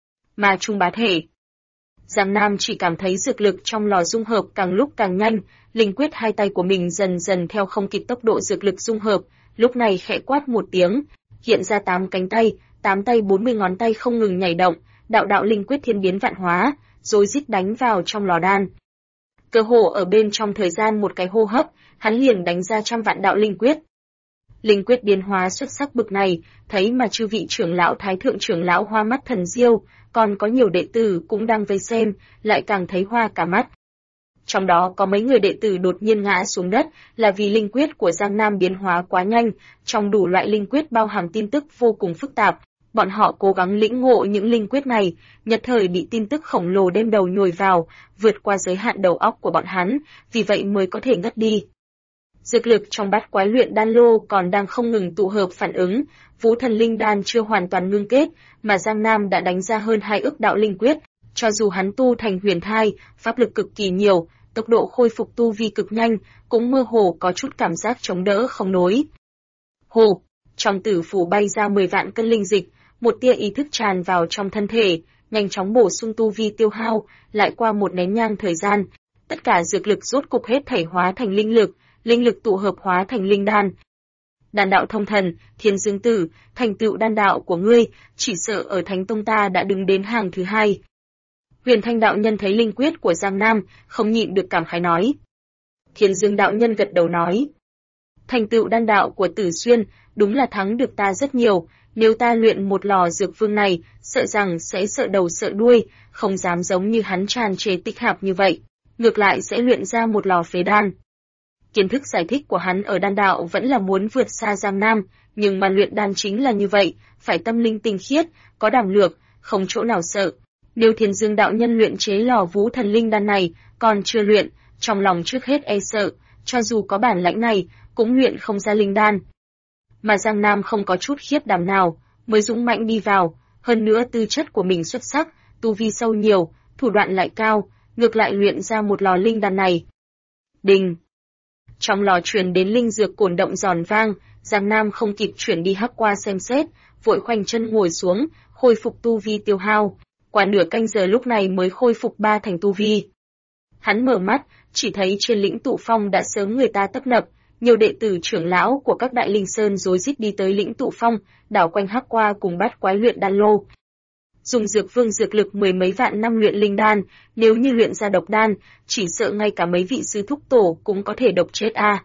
Ma trung bá thể. Giang Nam chỉ cảm thấy dược lực trong lò dung hợp càng lúc càng nhanh, linh quyết hai tay của mình dần dần theo không kịp tốc độ dược lực dung hợp, lúc này khẽ quát một tiếng, hiện ra 8 cánh tay, 8 tay 40 ngón tay không ngừng nhảy động, đạo đạo linh quyết thiên biến vạn hóa, rồi rít đánh vào trong lò đan. Cơ hồ ở bên trong thời gian một cái hô hấp, hắn liền đánh ra trăm vạn đạo linh quyết. Linh quyết biến hóa xuất sắc bực này, thấy mà chư vị trưởng lão thái thượng trưởng lão hoa mắt thần diêu, còn có nhiều đệ tử cũng đang vây xem, lại càng thấy hoa cả mắt. Trong đó có mấy người đệ tử đột nhiên ngã xuống đất, là vì linh quyết của Giang Nam biến hóa quá nhanh, trong đủ loại linh quyết bao hàm tin tức vô cùng phức tạp. Bọn họ cố gắng lĩnh ngộ những linh quyết này, nhất thời bị tin tức khổng lồ đêm đầu nhồi vào, vượt qua giới hạn đầu óc của bọn hắn, vì vậy mới có thể ngất đi. Dược lực trong bát quái luyện đan lô còn đang không ngừng tụ hợp phản ứng, Vũ Thần Linh Đan chưa hoàn toàn ngưng kết, mà Giang Nam đã đánh ra hơn 2 ức đạo linh quyết, cho dù hắn tu thành huyền thai, pháp lực cực kỳ nhiều, tốc độ khôi phục tu vi cực nhanh, cũng mơ hồ có chút cảm giác chống đỡ không nổi. Hồ, trong tử phủ bay ra 10 vạn cân linh dịch, một tia ý thức tràn vào trong thân thể, nhanh chóng bổ sung tu vi tiêu hao, lại qua một nén nhang thời gian, tất cả dược lực rốt cục hết thảy hóa thành linh lực tụ hợp hóa thành linh đan. Đan đạo thông thần, Thiên Dương Tử, thành tựu đan đạo của ngươi, chỉ sợ ở Thánh Tông ta đã đứng đến hàng thứ 2. Huyền Thanh đạo nhân thấy linh quyết của Giang Nam, không nhịn được cảm khái nói. Thiên Dương đạo nhân gật đầu nói. Thành tựu đan đạo của Tử Xuyên, đúng là thắng được ta rất nhiều, nếu ta luyện một lò dược vương này, sợ rằng sẽ sợ đầu sợ đuôi, không dám giống như hắn tràn trề tích hạp như vậy, ngược lại sẽ luyện ra một lò phế đan. Kiến thức giải thích của hắn ở đan đạo vẫn là muốn vượt xa Giang Nam, nhưng mà luyện đan chính là như vậy, phải tâm linh tinh khiết, có đảm lược, không chỗ nào sợ. Nếu Thiên Dương đạo nhân luyện chế lò Vũ Thần Linh đan này, còn chưa luyện, trong lòng trước hết e sợ, cho dù có bản lãnh này, cũng luyện không ra linh đan. Mà Giang Nam không có chút khiếp đảm nào, mới dũng mãnh đi vào, hơn nữa tư chất của mình xuất sắc, tu vi sâu nhiều, thủ đoạn lại cao, ngược lại luyện ra một lò linh đan này. Đình! Trong lò truyền đến linh dược cổn động giòn vang, Giang Nam không kịp chuyển đi hắc qua xem xét, vội khoanh chân ngồi xuống, khôi phục tu vi tiêu hao. Qua nửa canh giờ lúc này mới khôi phục 3 thành tu vi. Hắn mở mắt, chỉ thấy trên lĩnh tụ phong đã sớm người ta tấp nập, nhiều đệ tử trưởng lão của các đại linh sơn rối rít đi tới lĩnh tụ phong, đảo quanh hắc qua cùng bát quái luyện đan lô. Dùng dược vương dược lực 10 mấy vạn năm luyện linh đan, nếu như luyện ra độc đan, chỉ sợ ngay cả mấy vị sư thúc tổ cũng có thể độc chết a.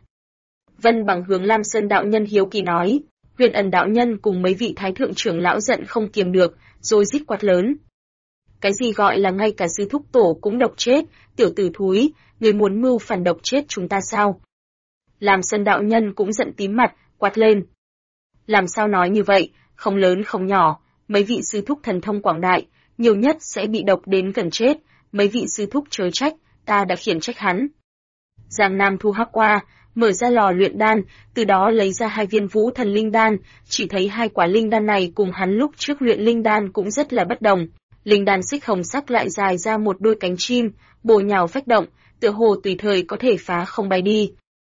Vân Bằng hướng Lam Sơn đạo nhân hiếu kỳ nói, Huyền Ẩn đạo nhân cùng mấy vị thái thượng trưởng lão giận không kiềm được, rồi rít quát lớn. Cái gì gọi là ngay cả sư thúc tổ cũng độc chết, tiểu tử thúi, người muốn mưu phản độc chết chúng ta sao? Lam Sơn đạo nhân cũng giận tím mặt, quát lên. Làm sao nói như vậy, không lớn không nhỏ, mấy vị sư thúc thần thông quảng đại, nhiều nhất sẽ bị độc đến gần chết, mấy vị sư thúc chớ trách, ta đã khiển trách hắn. Giang Nam thu hắc qua, mở ra lò luyện đan, từ đó lấy ra 2 viên Vũ Thần Linh đan, chỉ thấy 2 quả linh đan này cùng hắn lúc trước luyện linh đan cũng rất là bất đồng. Linh đan xích hồng sắc lại dài ra một đôi cánh chim, bổ nhào phách động, tựa hồ tùy thời có thể phá không bay đi.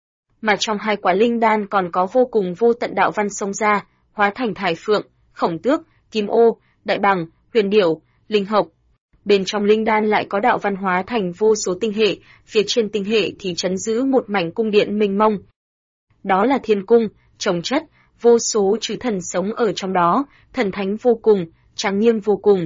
Mà trong 2 quả linh đan còn có vô cùng vô tận đạo văn xông ra, hóa thành thải phượng, khổng tước, kim ô, đại bằng, huyền điểu, linh hộc. Bên trong linh đan lại có đạo văn hóa thành vô số tinh hệ, phía trên tinh hệ thì trấn giữ một mảnh cung điện mênh mông. Đó là thiên cung, trồng chất, vô số chư thần sống ở trong đó, thần thánh vô cùng, trang nghiêm vô cùng.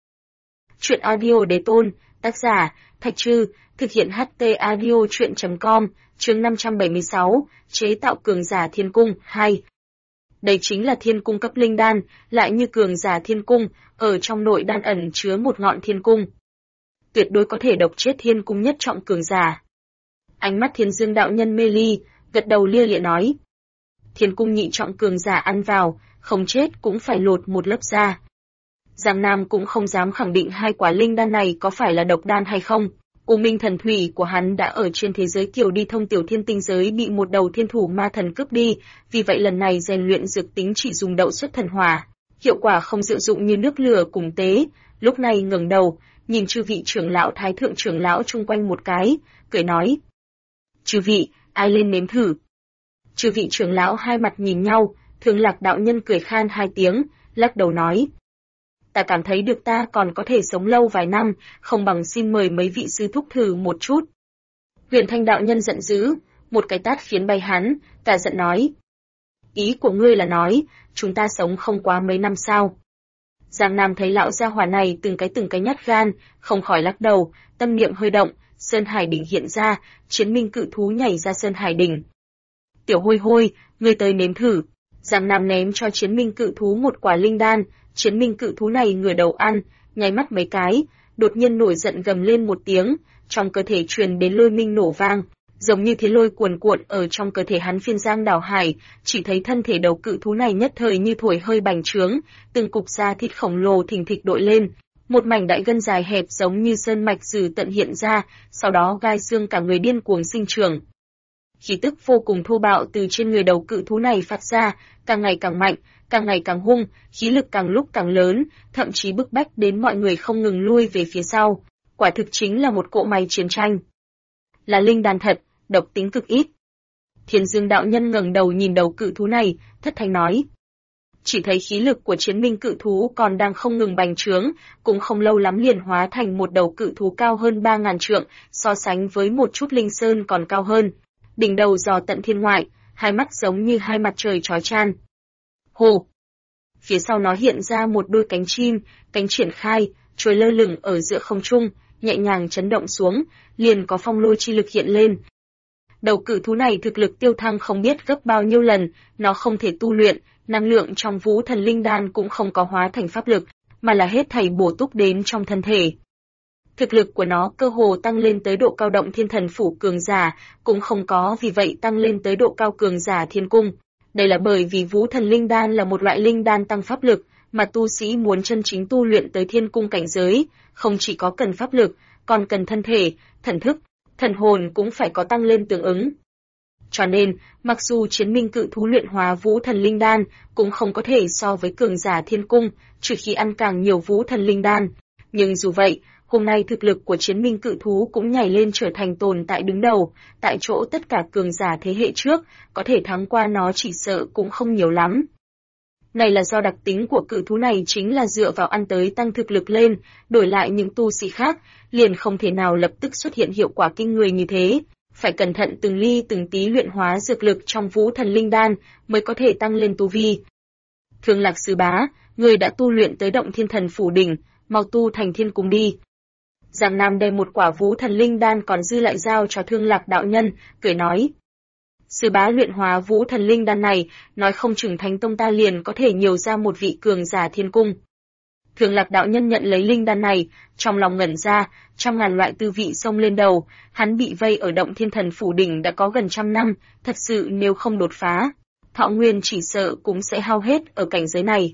Chuyện audio đế tôn, tác giả, Thạch Trư, thực hiện HT audio chuyện.com, chương 576, chế tạo cường giả thiên cung, 2. Đây chính là thiên cung cấp linh đan, lại như cường giả thiên cung, ở trong nội đan ẩn chứa một ngọn thiên cung. Tuyệt đối có thể độc chết thiên cung nhất trọng cường giả. Ánh mắt Thiên Dương đạo nhân mê ly, gật đầu lia lịa nói. Thiên cung nhị trọng cường giả ăn vào, không chết cũng phải lột một lớp da. Giang Nam cũng không dám khẳng định 2 quả linh đan này có phải là độc đan hay không. U Minh thần thủy của hắn đã ở trên thế giới kiều đi thông tiểu thiên tinh giới bị một đầu thiên thủ ma thần cướp đi, vì vậy lần này rèn luyện dược tính chỉ dùng đậu xuất thần hỏa, hiệu quả không diệu dụng như nước lửa cùng tế. Lúc này ngẩng đầu, nhìn chư vị trưởng lão thái thượng trưởng lão chung quanh một cái, cười nói: "Chư vị, ai lên nếm thử?" Chư vị trưởng lão hai mặt nhìn nhau, Thương Lạc đạo nhân cười khan hai tiếng, lắc đầu nói: ta cảm thấy được ta còn có thể sống lâu vài năm, không bằng xin mời mấy vị sư thúc thử một chút. Huyền Thanh đạo nhân giận dữ, một cái tát khiến bay hắn, cả giận nói: ý của ngươi là nói, chúng ta sống không quá mấy năm sao? Giang Nam thấy lão gia hỏa này từng cái nhát gan, không khỏi lắc đầu, tâm niệm hơi động, Sơn Hải đỉnh hiện ra, Chiến Minh cự thú nhảy ra Sơn Hải đỉnh. Tiểu Hôi Hôi, ngươi tới nếm thử. Giang Nam ném cho Chiến Minh cự thú một quả linh đan, Chiến Minh cự thú này ngửa đầu ăn, nháy mắt mấy cái, đột nhiên nổi giận gầm lên một tiếng, trong cơ thể truyền đến lôi minh nổ vang, giống như thế lôi cuồn cuộn ở trong cơ thể hắn phiên giang đảo hải, chỉ thấy thân thể đầu cự thú này nhất thời như thổi hơi bành trướng, từng cục da thịt khổng lồ thình thịch đội lên, một mảnh đại gân dài hẹp giống như sơn mạch dừ tận hiện ra, sau đó gai xương cả người điên cuồng sinh trưởng. Khí tức vô cùng thô bạo từ trên người đầu cự thú này phát ra, càng ngày càng mạnh, càng ngày càng hung, khí lực càng lúc càng lớn, thậm chí bức bách đến mọi người không ngừng lui về phía sau. Quả thực chính là một cỗ máy chiến tranh. Là linh đan thật, độc tính cực ít. Thiên Dương đạo nhân ngẩng đầu nhìn đầu cự thú này, thất thanh nói. Chỉ thấy khí lực của Chiến Minh cự thú còn đang không ngừng bành trướng, cũng không lâu lắm liền hóa thành một đầu cự thú cao hơn 3.000 trượng, so sánh với một chút linh sơn còn cao hơn. Đỉnh đầu dò tận thiên ngoại, hai mắt giống như hai mặt trời chói chan. Hồ! Phía sau nó hiện ra một đôi cánh chim, cánh triển khai, trôi lơ lửng ở giữa không trung, nhẹ nhàng chấn động xuống, liền có phong lôi chi lực hiện lên. Đầu cự thú này thực lực tiêu thăng không biết gấp bao nhiêu lần, nó không thể tu luyện, năng lượng trong Vũ Thần Linh Đan cũng không có hóa thành pháp lực, mà là hết thảy bổ túc đến trong thân thể. Thực lực của nó cơ hồ tăng lên tới độ cao động thiên thần phủ cường giả, cũng không có vì vậy tăng lên tới độ cao cường giả thiên cung. Đây là bởi vì Vũ Thần Linh Đan là một loại linh đan tăng pháp lực, mà tu sĩ muốn chân chính tu luyện tới thiên cung cảnh giới, không chỉ có cần pháp lực, còn cần thân thể, thần thức, thần hồn cũng phải có tăng lên tương ứng. Cho nên, mặc dù Chiến Minh cự thú luyện hóa Vũ Thần Linh Đan cũng không có thể so với cường giả thiên cung, trừ khi ăn càng nhiều Vũ Thần Linh Đan. Nhưng dù vậy, hôm nay thực lực của Chiến Minh cự thú cũng nhảy lên trở thành tồn tại đứng đầu, tại chỗ tất cả cường giả thế hệ trước, có thể thắng qua nó chỉ sợ cũng không nhiều lắm. Này là do đặc tính của cự thú này chính là dựa vào ăn tới tăng thực lực lên, đổi lại những tu sĩ khác, liền không thể nào lập tức xuất hiện hiệu quả kinh người như thế. Phải cẩn thận từng ly từng tí luyện hóa dược lực trong Vũ Thần Linh Đan mới có thể tăng lên tu vi. Thương Lạc sư bá, người đã tu luyện tới động thiên thần phủ đỉnh, mau tu thành thiên cung đi. Giang Nam đem một quả Vũ Thần Linh Đan còn dư lại giao cho Thương Lạc đạo nhân, cười nói. Sư bá luyện hóa Vũ Thần Linh Đan này, nói không chừng Thánh Tông ta liền có thể nhiều ra một vị cường giả thiên cung. Thương Lạc đạo nhân nhận lấy linh đan này, trong lòng ngẩn ra, trăm ngàn loại tư vị xông lên đầu, hắn bị vây ở động thiên thần phủ đỉnh đã có gần 100 năm, thật sự nếu không đột phá, thọ nguyên chỉ sợ cũng sẽ hao hết ở cảnh giới này.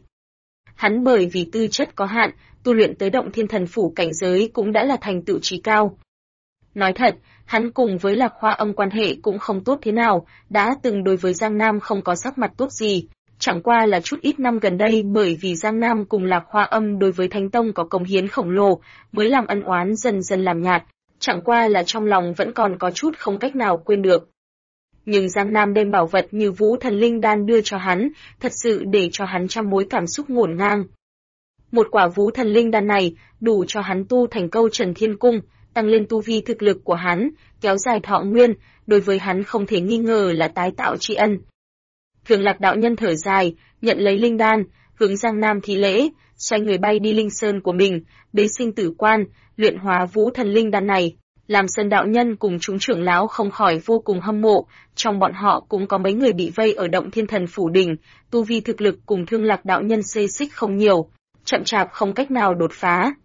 Hắn bởi vì tư chất có hạn, tu luyện tới động thiên thần phủ cảnh giới cũng đã là thành tựu chí cao. Nói thật, hắn cùng với Lạc Hoa Âm quan hệ cũng không tốt thế nào, đã từng đối với Giang Nam không có sắc mặt tốt gì. Chẳng qua là chút ít năm gần đây bởi vì Giang Nam cùng Lạc Hoa Âm đối với Thánh Tông có cống hiến khổng lồ, mới làm ân oán dần dần làm nhạt, chẳng qua là trong lòng vẫn còn có chút không cách nào quên được. Nhưng Giang Nam đem bảo vật như Vũ Thần Linh Đan đưa cho hắn, thật sự để cho hắn trăm mối cảm xúc ngổn ngang. Một quả Vũ Thần Linh Đan này đủ cho hắn tu thành câu Trần Thiên Cung, tăng lên tu vi thực lực của hắn, kéo dài thọ nguyên, đối với hắn không thể nghi ngờ là tái tạo tri ân. Thương Lạc đạo nhân thở dài, nhận lấy linh đan, hướng Giang Nam thi lễ, xoay người bay đi linh sơn của mình, bế sinh tử quan, luyện hóa Vũ Thần Linh Đan này, làm Sơn đạo nhân cùng chúng trưởng lão không khỏi vô cùng hâm mộ, trong bọn họ cũng có mấy người bị vây ở động thiên thần phủ đỉnh, tu vi thực lực cùng Thương Lạc đạo nhân xê xích không nhiều, chậm chạp không cách nào đột phá.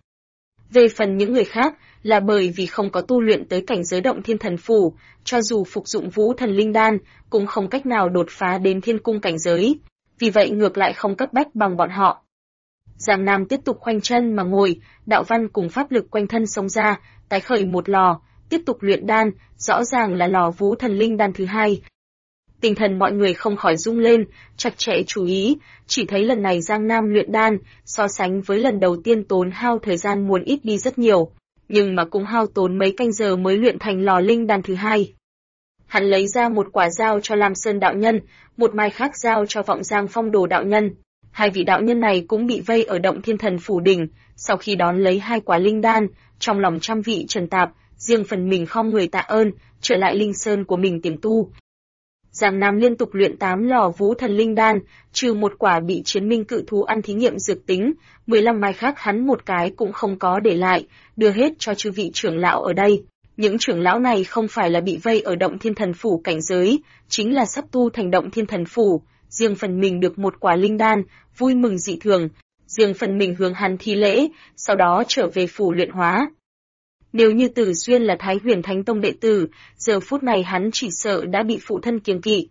Về phần những người khác, là bởi vì không có tu luyện tới cảnh giới động thiên thần phủ, cho dù phục dụng Vũ Thần Linh Đan, cũng không cách nào đột phá đến thiên cung cảnh giới, vì vậy ngược lại không cấp bách bằng bọn họ. Giang Nam tiếp tục khoanh chân mà ngồi, đạo văn cùng pháp lực quanh thân xông ra, tái khởi một lò, tiếp tục luyện đan, rõ ràng là lò Vũ Thần Linh Đan thứ hai. Tinh thần mọi người không khỏi rung lên, chặt chẽ chú ý, chỉ thấy lần này Giang Nam luyện đan, so sánh với lần đầu tiên tốn hao thời gian muốn ít đi rất nhiều, nhưng mà cũng hao tốn mấy canh giờ mới luyện thành lò linh đan thứ hai. Hắn lấy ra một quả dao cho Lam Sơn đạo nhân, một mai khác dao cho Vọng Giang Phong Đồ đạo nhân. Hai vị đạo nhân này cũng bị vây ở động Thiên Thần Phủ đỉnh, sau khi đón lấy hai quả linh đan, trong lòng trăm vị trần tạp, riêng phần mình khom người tạ ơn, trở lại linh sơn của mình tiềm tu. Giang Nam liên tục luyện 8 lò Vũ Thần linh đan, trừ một quả bị Chiến Minh cự thú ăn thí nghiệm dược tính, 15 mai khác hắn một cái cũng không có để lại, đưa hết cho chư vị trưởng lão ở đây. Những trưởng lão này không phải là bị vây ở động Thiên Thần Phủ cảnh giới, chính là sắp tu thành động Thiên Thần Phủ, riêng phần mình được một quả linh đan, vui mừng dị thường, riêng phần mình hướng hắn thi lễ, sau đó trở về phủ luyện hóa. Nếu như Tử Xuyên là Thái Huyền Thánh Tông đệ tử, giờ phút này hắn chỉ sợ đã bị phụ thân kiêng kỵ.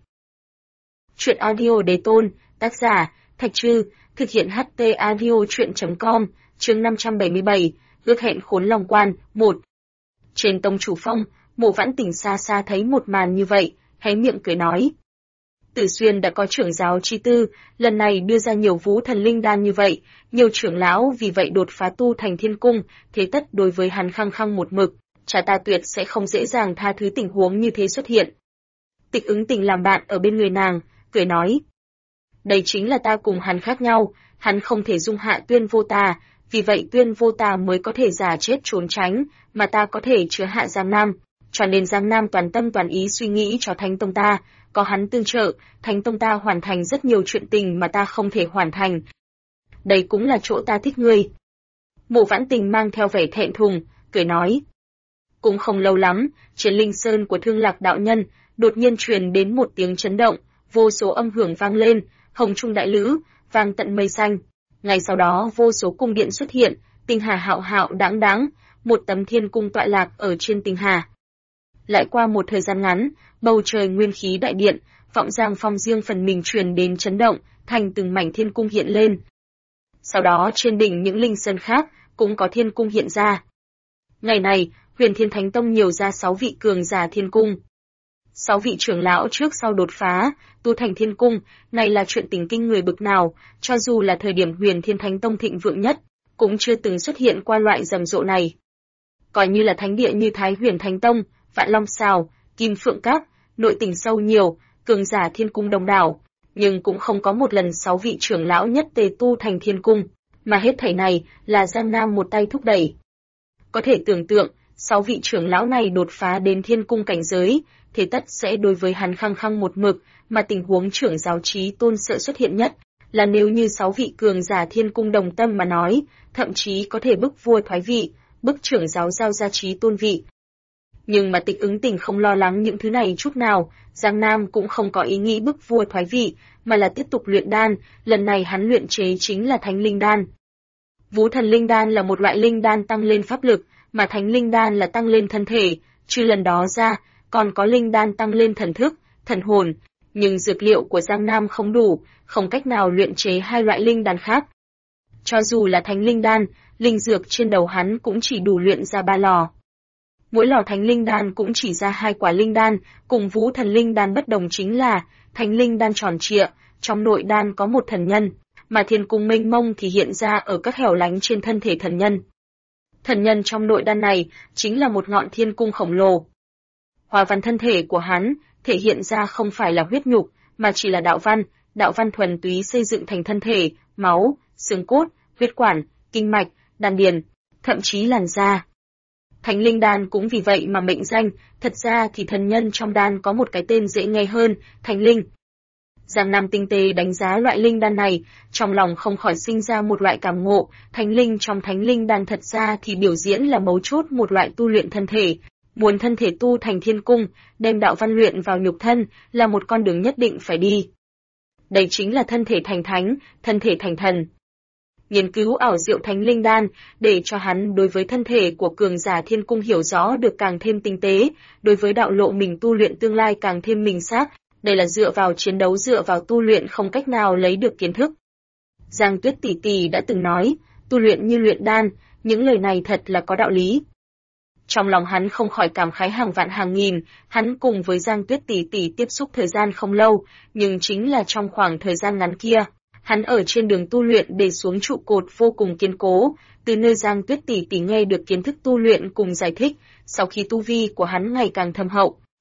Truyện audio Đế Tôn, tác giả, Thạch Trư, thực hiện HT audio truyện.com, chương 577, ước hẹn Khốn Long Quan, 1. Trên tông chủ phong, Mộ Vãn Tình xa xa thấy một màn như vậy, hé miệng cười nói. Tử Xuyên đã có trưởng giáo chi tư, lần này đưa ra nhiều Vũ Thần linh đan như vậy, nhiều trưởng lão vì vậy đột phá tu thành Thiên Cung, thế tất đối với hắn khăng khăng một mực, cha ta tuyệt sẽ không dễ dàng tha thứ tình huống như thế xuất hiện. Tịch Ứng Tình làm bạn ở bên người nàng, cười nói. Đây chính là ta cùng hắn khác nhau, hắn không thể dung hạ Tuyên Vô Tà, vì vậy Tuyên Vô Tà mới có thể giả chết trốn tránh, mà ta có thể chứa hạ Giang Nam, cho nên Giang Nam toàn tâm toàn ý suy nghĩ cho Thánh Tông ta, có hắn tương trợ, Thánh Tông ta hoàn thành rất nhiều chuyện tình mà ta không thể hoàn thành. Đây cũng là chỗ ta thích ngươi. Mộ Vãn Tình mang theo vẻ thẹn thùng, cười nói. Cũng không lâu lắm, trên linh sơn của Thương Lạc đạo nhân, đột nhiên truyền đến một tiếng chấn động, vô số âm hưởng vang lên, hồng trung đại lữ, vang tận mây xanh. Ngay sau đó vô số cung điện xuất hiện, tinh hà hạo hạo đáng đáng, một tấm thiên cung tọa lạc ở trên tinh hà. Lại qua một thời gian ngắn, bầu trời nguyên khí đại điện, Vọng Giang Phong riêng phần mình truyền đến chấn động, thành từng mảnh thiên cung hiện lên. Sau đó trên đỉnh những linh sơn khác, cũng có thiên cung hiện ra. Ngày này, Huyền Thiên Thánh Tông nhiều ra 6 vị cường giả thiên cung. 6 vị trưởng lão trước sau đột phá, tu thành thiên cung, này là chuyện tình kinh người bực nào, cho dù là thời điểm Huyền Thiên Thánh Tông thịnh vượng nhất, cũng chưa từng xuất hiện qua loại rầm rộ này. Coi như là thánh địa như Thái Huyền Thánh Tông, Vạn Long Sào, Kim Phượng Các, nội tình sâu nhiều, cường giả thiên cung đông đảo, nhưng cũng không có một lần 6 vị trưởng lão nhất tề tu thành thiên cung, mà hết thảy này là Giang Nam một tay thúc đẩy. Có thể tưởng tượng, 6 vị trưởng lão này đột phá đến thiên cung cảnh giới, thế tất sẽ đối với hắn khăng khăng một mực, mà tình huống trưởng giáo Chí Tôn sợ xuất hiện nhất là nếu như 6 vị cường giả thiên cung đồng tâm mà nói, thậm chí có thể bức vua thoái vị, bức trưởng giáo giao ra Chí Tôn vị. Nhưng mà Tịch Ứng Tình không lo lắng những thứ này chút nào, Giang Nam cũng không có ý nghĩ bức vua thoái vị, mà là tiếp tục luyện đan, lần này hắn luyện chế chính là Thánh Linh Đan. Vũ Thần Linh Đan là một loại linh đan tăng lên pháp lực, mà Thánh Linh Đan là tăng lên thân thể, trừ lần đó ra, còn có Linh Đan tăng lên thần thức, thần hồn, nhưng dược liệu của Giang Nam không đủ, không cách nào luyện chế hai loại linh đan khác. Cho dù là Thánh Linh Đan, linh dược trên đầu hắn cũng chỉ đủ luyện ra 3 lò. Mỗi lò Thánh Linh Đan cũng chỉ ra 2 quả linh đan, cùng Vũ Thần Linh Đan bất đồng chính là, Thánh Linh Đan tròn trịa, trong nội đan có một thần nhân, mà thiên cung mênh mông thì hiện ra ở các hẻo lánh trên thân thể thần nhân. Thần nhân trong nội đan này chính là một ngọn thiên cung khổng lồ. Hoa văn thân thể của hắn thể hiện ra không phải là huyết nhục, mà chỉ là đạo văn thuần túy xây dựng thành thân thể, máu, xương cốt, huyết quản, kinh mạch, đan điền, thậm chí làn da. Thánh Linh Đan cũng vì vậy mà mệnh danh, thật ra thì thần nhân trong đan có một cái tên dễ nghe hơn, Thánh Linh. Giang Nam tinh tế đánh giá loại linh đan này, trong lòng không khỏi sinh ra một loại cảm ngộ, Thánh Linh trong Thánh Linh Đan thật ra thì biểu diễn là mấu chốt một loại tu luyện thân thể. Muốn thân thể tu thành thiên cung, đem đạo văn luyện vào nhục thân, là một con đường nhất định phải đi. Đây chính là thân thể thành thánh, thân thể thành thần. Nghiên cứu ảo diệu Thánh Linh Đan, để cho hắn đối với thân thể của cường giả thiên cung hiểu rõ được càng thêm tinh tế, đối với đạo lộ mình tu luyện tương lai càng thêm minh xác, đây là dựa vào chiến đấu dựa vào tu luyện không cách nào lấy được kiến thức. Giang Tuyết tỷ tỷ đã từng nói, tu luyện như luyện đan, những lời này thật là có đạo lý. Trong lòng hắn không khỏi cảm khái hàng vạn hàng nghìn, hắn cùng với Giang Tuyết tỷ tỷ tiếp xúc thời gian không lâu, nhưng chính là trong khoảng thời gian ngắn kia, hắn ở trên đường tu luyện để xuống trụ cột vô cùng kiên cố, từ nơi Giang Tuyết tỷ tỷ nghe được kiến thức tu luyện cùng giải thích, sau khi tu vi của hắn ngày càng thâm hậu,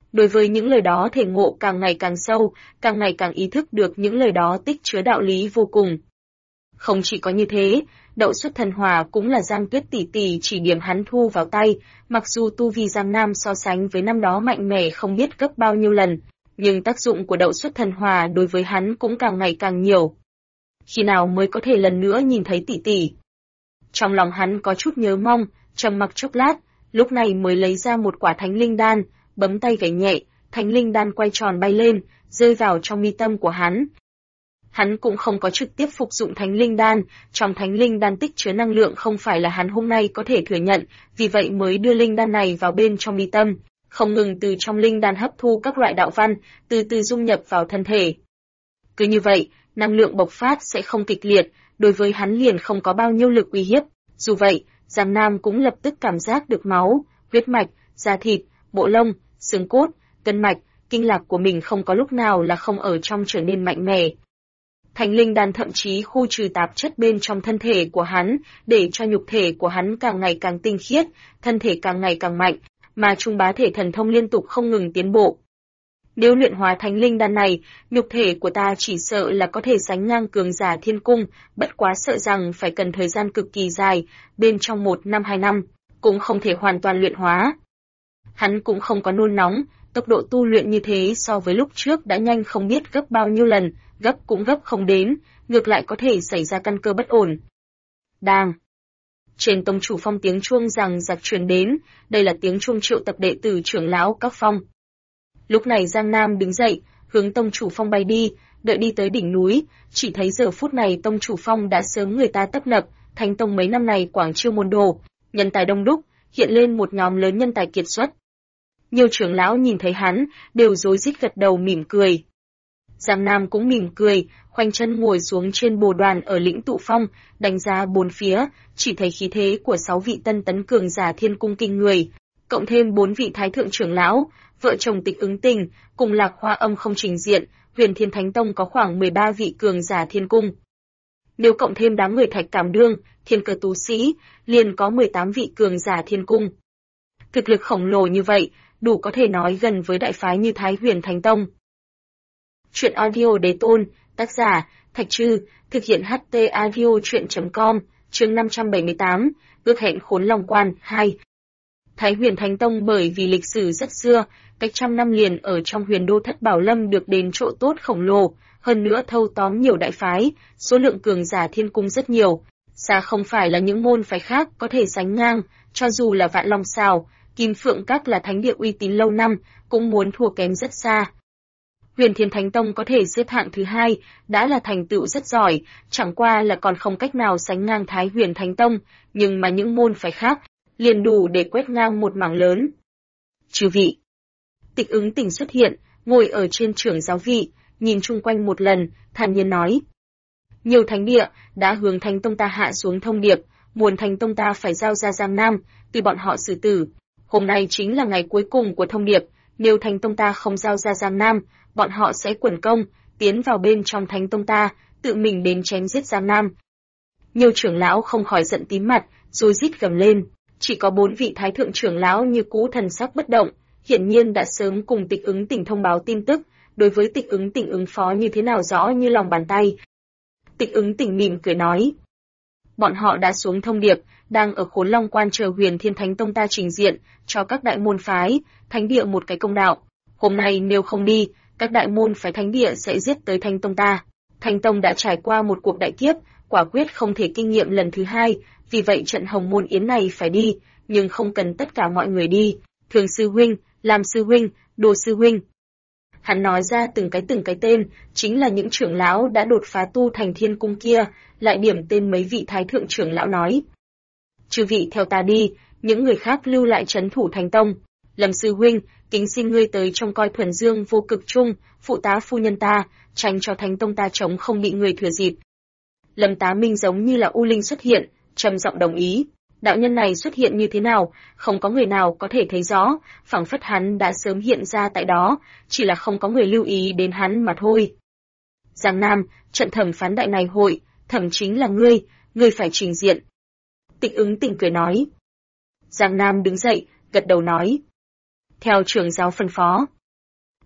Đối với những lời đó thể ngộ càng ngày càng sâu, càng ngày càng ý thức được những lời đó tích chứa đạo lý vô cùng. Không chỉ có như thế, Đậu Xuất Thần Hỏa cũng là Giang Tuyết tỷ tỷ chỉ điểm hắn thu vào tay, mặc dù tu vi Giang Nam so sánh với năm đó mạnh mẽ không biết gấp bao nhiêu lần, nhưng tác dụng của Đậu Xuất Thần Hỏa đối với hắn cũng càng ngày càng nhiều. Khi nào mới có thể lần nữa nhìn thấy tỷ tỷ? Trong lòng hắn có chút nhớ mong, trầm mặc chốc lát, lúc này mới lấy ra một quả Thánh Linh Đan, bấm tay gảy nhẹ, Thánh Linh Đan quay tròn bay lên, rơi vào trong mi tâm của hắn. Hắn cũng không có trực tiếp phục dụng Thánh Linh Đan, trong Thánh Linh Đan tích chứa năng lượng không phải là hắn hôm nay có thể thừa nhận, vì vậy mới đưa Linh Đan này vào bên trong mi tâm, không ngừng từ trong Linh Đan hấp thu các loại đạo văn, từ từ dung nhập vào thân thể. Cứ như vậy, năng lượng bộc phát sẽ không kịch liệt, đối với hắn liền không có bao nhiêu lực uy hiếp. Dù vậy, Giang Nam cũng lập tức cảm giác được máu, huyết mạch, da thịt, bộ lông, xương cốt, gân mạch, kinh lạc của mình không có lúc nào là không ở trong trở nên mạnh mẽ. Thánh Linh Đan thậm chí khu trừ tạp chất bên trong thân thể của hắn, để cho nhục thể của hắn càng ngày càng tinh khiết, thân thể càng ngày càng mạnh, mà Trung Bá Thể thần thông liên tục không ngừng tiến bộ. Nếu luyện hóa Thánh Linh Đan này, nhục thể của ta chỉ sợ là có thể sánh ngang cường giả thiên cung, bất quá sợ rằng phải cần thời gian cực kỳ dài, bên trong 1 năm 2 năm, cũng không thể hoàn toàn luyện hóa. Hắn cũng không có nôn nóng, tốc độ tu luyện như thế so với lúc trước đã nhanh không biết gấp bao nhiêu lần, gấp cũng gấp không đến, ngược lại có thể xảy ra căn cơ bất ổn. Đang. Trên tông chủ phong tiếng chuông rằng giặc truyền đến, đây là tiếng chuông triệu tập đệ tử trưởng lão các phong. Lúc này Giang Nam đứng dậy, hướng tông chủ phong bay đi, đợi đi tới đỉnh núi, chỉ thấy giờ phút này tông chủ phong đã sớm người ta tấp nập, Thánh tông mấy năm này quảng chiêu môn đồ, nhân tài đông đúc, hiện lên một nhóm lớn nhân tài kiệt xuất. Nhiều trưởng lão nhìn thấy hắn, đều rối rít gật đầu mỉm cười. Giang Nam cũng mỉm cười, khoanh chân ngồi xuống trên bồ đoàn ở lĩnh tụ phong, đánh giá bốn phía, chỉ thấy khí thế của 6 vị tân tấn cường giả thiên cung kinh người, cộng thêm 4 vị thái thượng trưởng lão, vợ chồng Tịch Ứng Tình, cùng Lạc Hoa Âm không trình diện, Huyền Thiên Thánh Tông có khoảng 13 vị cường giả thiên cung. Nếu cộng thêm đám người Thạch Cảm Đương, Thiên Cơ Tú Sĩ, liền có 18 vị cường giả thiên cung. Thực lực khổng lồ như vậy, đủ có thể nói gần với đại phái như Thái Huyền Thánh Tông. Truyện audio Đế Tôn, tác giả, Thạch Trư, thực hiện HT audio truyện.com, chương 578, ước hẹn Khốn Long Quan 2. Thái Huyền Thánh Tông bởi vì lịch sử rất xưa, cách trăm năm liền ở trong Huyền Đô Thất Bảo Lâm được đến chỗ tốt khổng lồ, hơn nữa thâu tóm nhiều đại phái, số lượng cường giả thiên cung rất nhiều, xa không phải là những môn phái khác có thể sánh ngang, cho dù là Vạn Long Sào, Kim Phượng Các là thánh địa uy tín lâu năm, cũng muốn thua kém rất xa. Huyền Thiên Thánh Tông có thể xếp hạng thứ 2, đã là thành tựu rất giỏi, chẳng qua là còn không cách nào sánh ngang Thái Huyền Thánh Tông, nhưng mà những môn phái khác liền đủ để quét ngang một mảng lớn. Chư vị. Tịch Ứng Tình xuất hiện, ngồi ở trên trưởng giáo vị, nhìn chung quanh một lần, thản nhiên nói: nhiều thánh địa đã hướng Thánh Tông ta hạ xuống thông điệp, muốn Thánh Tông ta phải giao ra Giang Nam, tùy bọn họ xử tử. Hôm nay chính là ngày cuối cùng của thông điệp, nếu Thánh Tông ta không giao ra Giang Nam, bọn họ sẽ quần công, tiến vào bên trong Thánh Tông ta, tự mình đến chém giết Giang Nam. Nhiều trưởng lão không khỏi giận tím mặt, rồi rít gầm lên. Chỉ có 4 vị thái thượng trưởng lão như cũ thần sắc bất động, hiển nhiên đã sớm cùng Tịch Ứng Tình thông báo tin tức, đối với Tịch Ứng Tình ứng phó như thế nào rõ như lòng bàn tay. Tịch Ứng Tình mỉm cười nói: bọn họ đã xuống thông điệp, đang ở Khốn Long Quan chờ Huyền Thiên Thánh Tông ta trình diện, cho các đại môn phái, thánh địa một cái công đạo. Hôm nay nếu không đi, các đại môn phái thánh địa sẽ giết tới Thánh Tông ta. Thánh Tông đã trải qua một cuộc đại kiếp, quả quyết không thể kinh nghiệm lần thứ 2, vì vậy trận Hồng Môn Yến này phải đi, nhưng không cần tất cả mọi người đi. Thường sư huynh, Lam sư huynh, Đồ sư huynh. Hắn nói ra từng cái tên, chính là những trưởng lão đã đột phá tu thành thiên cung kia, lại điểm tên mấy vị thái thượng trưởng lão nói: chư vị theo ta đi, những người khác lưu lại trấn thủ Thánh Tông. Lâm sư huynh, kính xin ngươi tới trông coi Thuần Dương Vô Cực Trung, phụ tá phu nhân ta, tránh cho Thánh Tông ta chống không bị người thừa dịp. Lâm Tá Minh giống như là U Linh xuất hiện, trầm giọng đồng ý. Đạo nhân này xuất hiện như thế nào, không có người nào có thể thấy rõ, phảng phất hắn đã sớm hiện ra tại đó, chỉ là không có người lưu ý đến hắn mà thôi. Giang Nam, trận thẩm phán đại này hội, thẩm chính là ngươi phải trình diện. Tịch Ứng Tình cười nói. Giang Nam đứng dậy, gật đầu nói: theo trưởng giáo phân phó.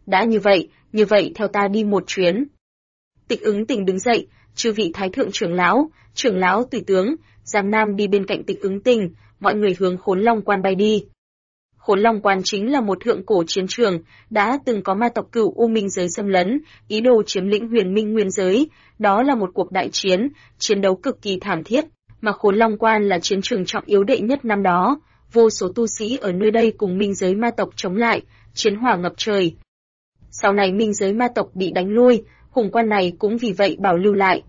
Đã như vậy theo ta đi một chuyến. Tịch Ứng Tình đứng dậy, chư vị thái thượng trưởng lão tùy tướng, Giang Nam đi bên cạnh Tịch Ứng Tình, mọi người hướng Khốn Long Quan bay đi. Khốn Long Quan chính là một thượng cổ chiến trường, đã từng có ma tộc Cửu U Minh giới xâm lấn, ý đồ chiếm lĩnh Huyền Minh Nguyên giới, đó là một cuộc đại chiến, chiến đấu cực kỳ thảm thiết, mà Khốn Long Quan là chiến trường trọng yếu đệ nhất năm đó, vô số tu sĩ ở nơi đây cùng Minh giới ma tộc chống lại, chiến hỏa ngập trời. Sau này Minh giới ma tộc bị đánh lui, hùng quan này cũng vì vậy bảo lưu lại.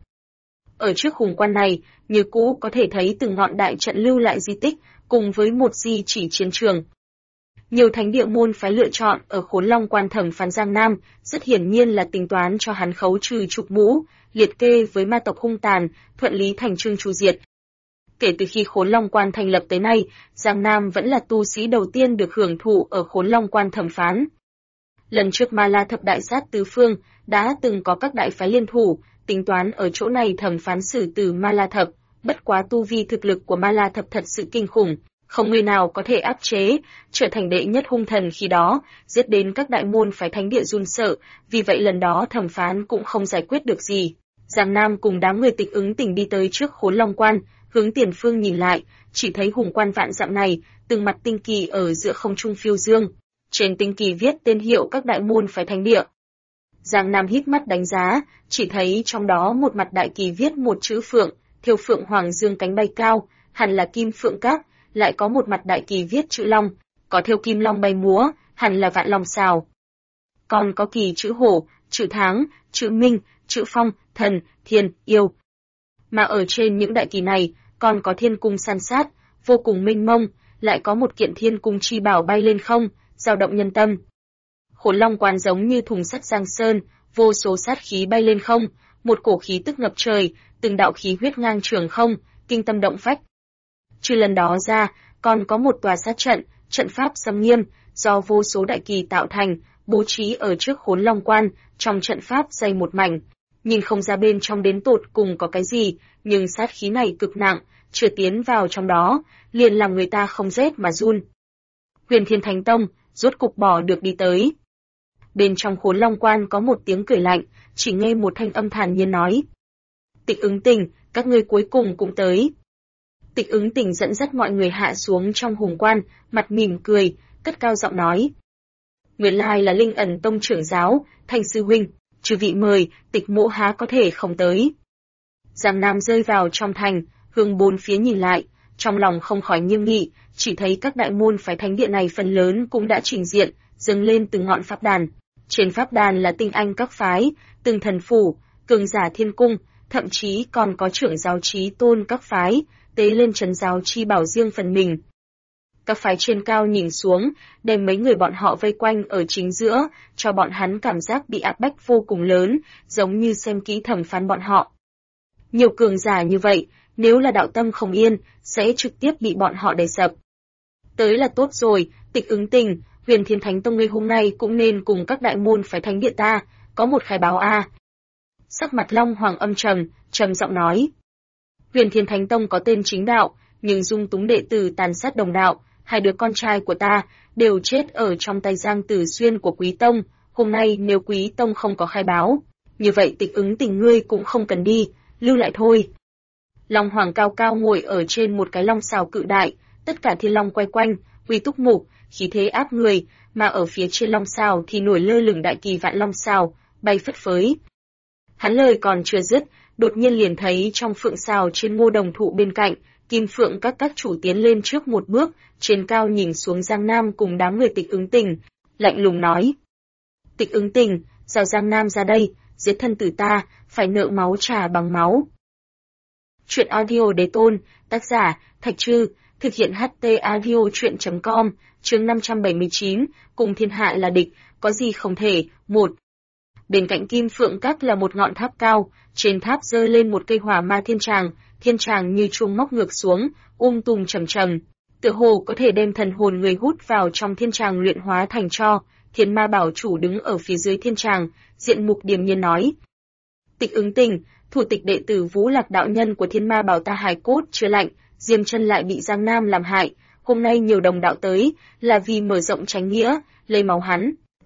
Ở trước hùng quan này, như cũ có thể thấy từng ngọn đại trận lưu lại di tích, cùng với một di chỉ chiến trường. Nhiều thánh địa môn phái lựa chọn ở Khốn Long Quan thẩm phán Giang Nam, rất hiển nhiên là tính toán cho hắn khấu trừ trục mũ, liệt kê với ma tộc hung tàn, thuận lý thành chương chu diệt. Kể từ khi Khốn Long Quan thành lập tới nay, Giang Nam vẫn là tu sĩ đầu tiên được hưởng thụ ở Khốn Long Quan thẩm phán. Lần trước Ma La Thập đại sát tứ phương, đã từng có các đại phái liên thủ, tính toán ở chỗ này thẩm phán xử tử Ma La Thập, bất quá tu vi thực lực của Ma La Thập thật sự kinh khủng, không người nào có thể áp chế, trở thành đệ nhất hung thần khi đó, giết đến các đại môn phái thánh địa run sợ, vì vậy lần đó thẩm phán cũng không giải quyết được gì. Giang Nam cùng đám người Tịch Ứng Tình đi tới trước Khốn Long Quan, hướng tiền phương nhìn lại, chỉ thấy hùng quan vạn dặm này, từng mặt tinh kỳ ở giữa không trung phiêu dương. Trên tinh kỳ viết tên hiệu các đại môn phái thánh địa. Giang Nam híp mắt đánh giá, chỉ thấy trong đó một mặt đại kỳ viết một chữ phượng, thiêu phượng hoàng dương cánh bay cao, hẳn là Kim Phượng Các, lại có một mặt đại kỳ viết chữ long, có thiêu kim long bay múa, hẳn là Vạn Long Sào. Còn có kỳ chữ hổ, chữ tháng, chữ minh, chữ phong, thần, thiên, yêu. Mà ở trên những đại kỳ này, còn có thiên cung san sát, vô cùng mênh mông, lại có một kiện thiên cung chi bảo bay lên không, dao động nhân tâm. Khốn Long Quan giống như thùng sắt Giang Sơn, vô số sát khí bay lên không, một cổ khí tức ngập trời, từng đạo khí huyết ngang trường không, kinh tâm động phách. Trừ lần đó ra, còn có một tòa sát trận, trận pháp xâm nghiêm, do vô số đại kỳ tạo thành, bố trí ở trước Khốn Long Quan, trong trận pháp dày một mảnh. Nhìn không ra bên trong đến tột cùng có cái gì, nhưng sát khí này cực nặng, chưa tiến vào trong đó, liền làm người ta không rét mà run. Huyền Thiên Thánh Tông, rốt cục bỏ được đi tới. Bên trong Khốn Long Quan có một tiếng cười lạnh, chỉ nghe một thanh âm thản nhiên nói. Tịch Ứng Tình, các ngươi cuối cùng cũng tới. Tịch Ứng Tình dẫn dắt mọi người hạ xuống trong hùng quan, mặt mỉm cười, cất cao giọng nói. Nguyên lai là Linh Ẩn Tông trưởng giáo, Thanh sư huynh, chư vị mời, Tịch mỗ há có thể không tới. Giang Nam rơi vào trong thành, hướng bốn phía nhìn lại, trong lòng không khỏi nghiêm nghị, chỉ thấy các đại môn phái thánh địa này phần lớn cũng đã trình diện, dâng lên từng ngọn pháp đàn. Trên pháp đàn là tinh anh các phái, từng thần phủ, cường giả thiên cung, thậm chí còn có trưởng giáo chí tôn các phái, tế lên trấn giáo chi bảo riêng phần mình. Các phái trên cao nhìn xuống, đem mấy người bọn họ vây quanh ở chính giữa, cho bọn hắn cảm giác bị áp bách vô cùng lớn, giống như xem kỹ thẩm phán bọn họ. Nhiều cường giả như vậy, nếu là đạo tâm không yên, sẽ trực tiếp bị bọn họ đè sập. Tới là tốt rồi, Tịch Ứng Tình, Huyền Thiên Thánh Tông ngươi hôm nay cũng nên cùng các đại môn phái thánh địa ta, có một khai báo a. Sắc mặt Long Hoàng âm trầm giọng nói. Huyền Thiên Thánh Tông có tên chính đạo, nhưng dung túng đệ tử tàn sát đồng đạo, hai đứa con trai của ta đều chết ở trong tay Giang Tử Xuyên của Quý Tông, hôm nay nếu Quý Tông không có khai báo, như vậy Tịch Ứng Tình ngươi cũng không cần đi, lưu lại thôi. Long Hoàng cao cao ngồi ở trên một cái long sào cự đại, tất cả thiên long quay quanh, uy túc mục, khí thế áp người, mà ở phía trên long sào thì nổi lơ lửng đại kỳ Vạn Long Sào, bay phất phới. Hắn lời còn chưa dứt, đột nhiên liền thấy trong phượng sào trên ngô đồng thụ bên cạnh, Kim Phượng các chủ tiến lên trước một bước, trên cao nhìn xuống Giang Nam cùng đám người Tịch Ứng Tình, lạnh lùng nói. Tịch Ứng Tình, giao Giang Nam ra đây, giết thân tử ta, phải nợ máu trả bằng máu. Chuyện audio đế tôn, tác giả, Thạch Trư, thực hiện HT audio chuyện.com, chương 579, cùng thiên hạ là địch, có gì không thể, 1. Bên cạnh Kim Phượng Các là một ngọn tháp cao, trên tháp giơ lên một cây hỏa ma thiên tràng như chuông móc ngược xuống, tùng trầm, tựa hồ có thể đem thần hồn người hút vào trong thiên tràng luyện hóa thành tro. Thiên Ma Bảo chủ đứng ở phía dưới thiên tràng, diện mục điềm nhiên nói. Tịch Ứng Tình, thủ tịch đệ tử Vũ Lạc đạo nhân của Thiên Ma Bảo ta hài cốt chưa lạnh, diêm chân lại bị Giang Nam làm hại, hôm nay nhiều đồng đạo tới, là vì mở rộng chánh nghĩa, lấy máu hắn.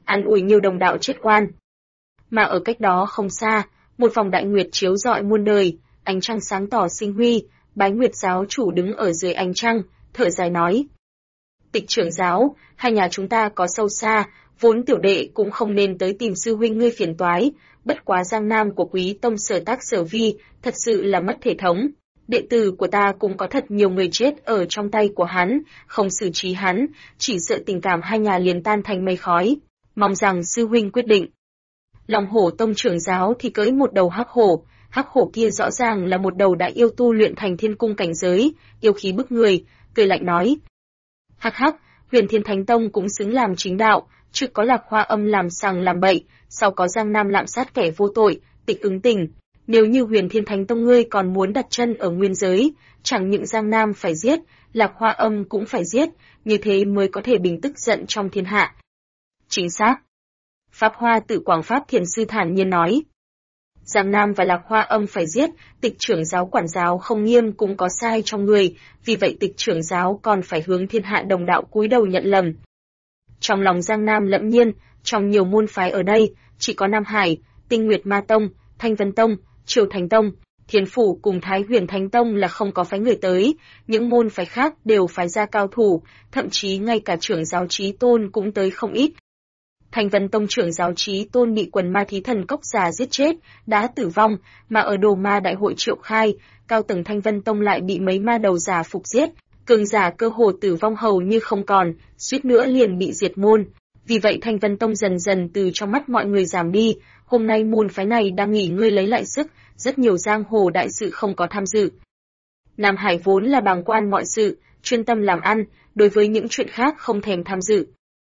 an ủi nhiều đồng đạo chết oan. Mà ở cách đó không xa, một vòng đại nguyệt chiếu rọi muôn đời, ánh trăng sáng tỏ sinh huy, Bái Nguyệt giáo chủ đứng ở dưới ánh trăng, thở dài nói: Tịch trưởng giáo, hai nhà chúng ta có sâu xa, vốn tiểu đệ cũng không nên tới tìm sư huynh ngươi phiền toái, bất quá Giang Nam của Quý tông Sở Tác Sở Vi thật sự là mất thể thống. Đệ tử của ta cũng có thật nhiều người chết ở trong tay của hắn, không xử trí hắn, chỉ sợ tình cảm hai nhà liền tan thành mây khói. Mong rằng sư huynh quyết định. Long Hổ tông trưởng giáo thì cưỡi một đầu hắc hổ kia rõ ràng là một đầu đại yêu tu luyện thành thiên cung cảnh giới, yêu khí bức người, cười lạnh nói: Hắc hắc, Huyền Thiên Thánh Tông cũng xứng làm chính đạo, trước có Lạc Hoa Âm làm sằng làm bậy, sau có Giang Nam lạm sát kẻ vô tội, Tịch ứng tình. Nếu như Huyền Thiên Thánh Tông ngươi còn muốn đặt chân ở nguyên giới, chẳng những Giang Nam phải giết, Lạc Hoa Âm cũng phải giết, như thế mới có thể bình tức giận trong thiên hạ. Chính xác. Pháp Hoa Tự Quảng Pháp Thiền Sư thản nhiên nói. Giang Nam và Lạc Hoa Âm phải giết, Tịch trưởng giáo quản giáo không nghiêm cũng có sai trong người, vì vậy Tịch trưởng giáo còn phải hướng thiên hạ đồng đạo cúi đầu nhận lầm. Trong lòng Giang Nam lẫm nhiên, trong nhiều môn phái ở đây, chỉ có Nam Hải, Tinh Nguyệt Ma Tông, Thanh Vân Tông, Triều Thánh Tông, Thiên Phủ cùng Thái Huyền Thánh Tông là không có phái người tới, những môn phái khác đều phái ra cao thủ, thậm chí ngay cả trưởng giáo Chí Tôn cũng tới không ít. Thanh Vân Tông trưởng giáo Chí Tôn bị quần ma thí thần cốc già giết chết, đã tử vong, mà ở Đồ Ma đại hội triệu khai, cao tầng Thanh Vân Tông lại bị mấy ma đầu già phục giết, cường giả cơ hồ tử vong hầu như không còn, suýt nữa liền bị diệt môn. Vì vậy Thanh Vân Tông dần dần từ trong mắt mọi người giảm đi, hôm nay môn phái này đang nghỉ ngơi lấy lại sức, rất nhiều giang hồ đại sự không có tham dự. Nam Hải vốn là bàng quan mọi sự, chuyên tâm làm ăn, đối với những chuyện khác không thèm tham dự.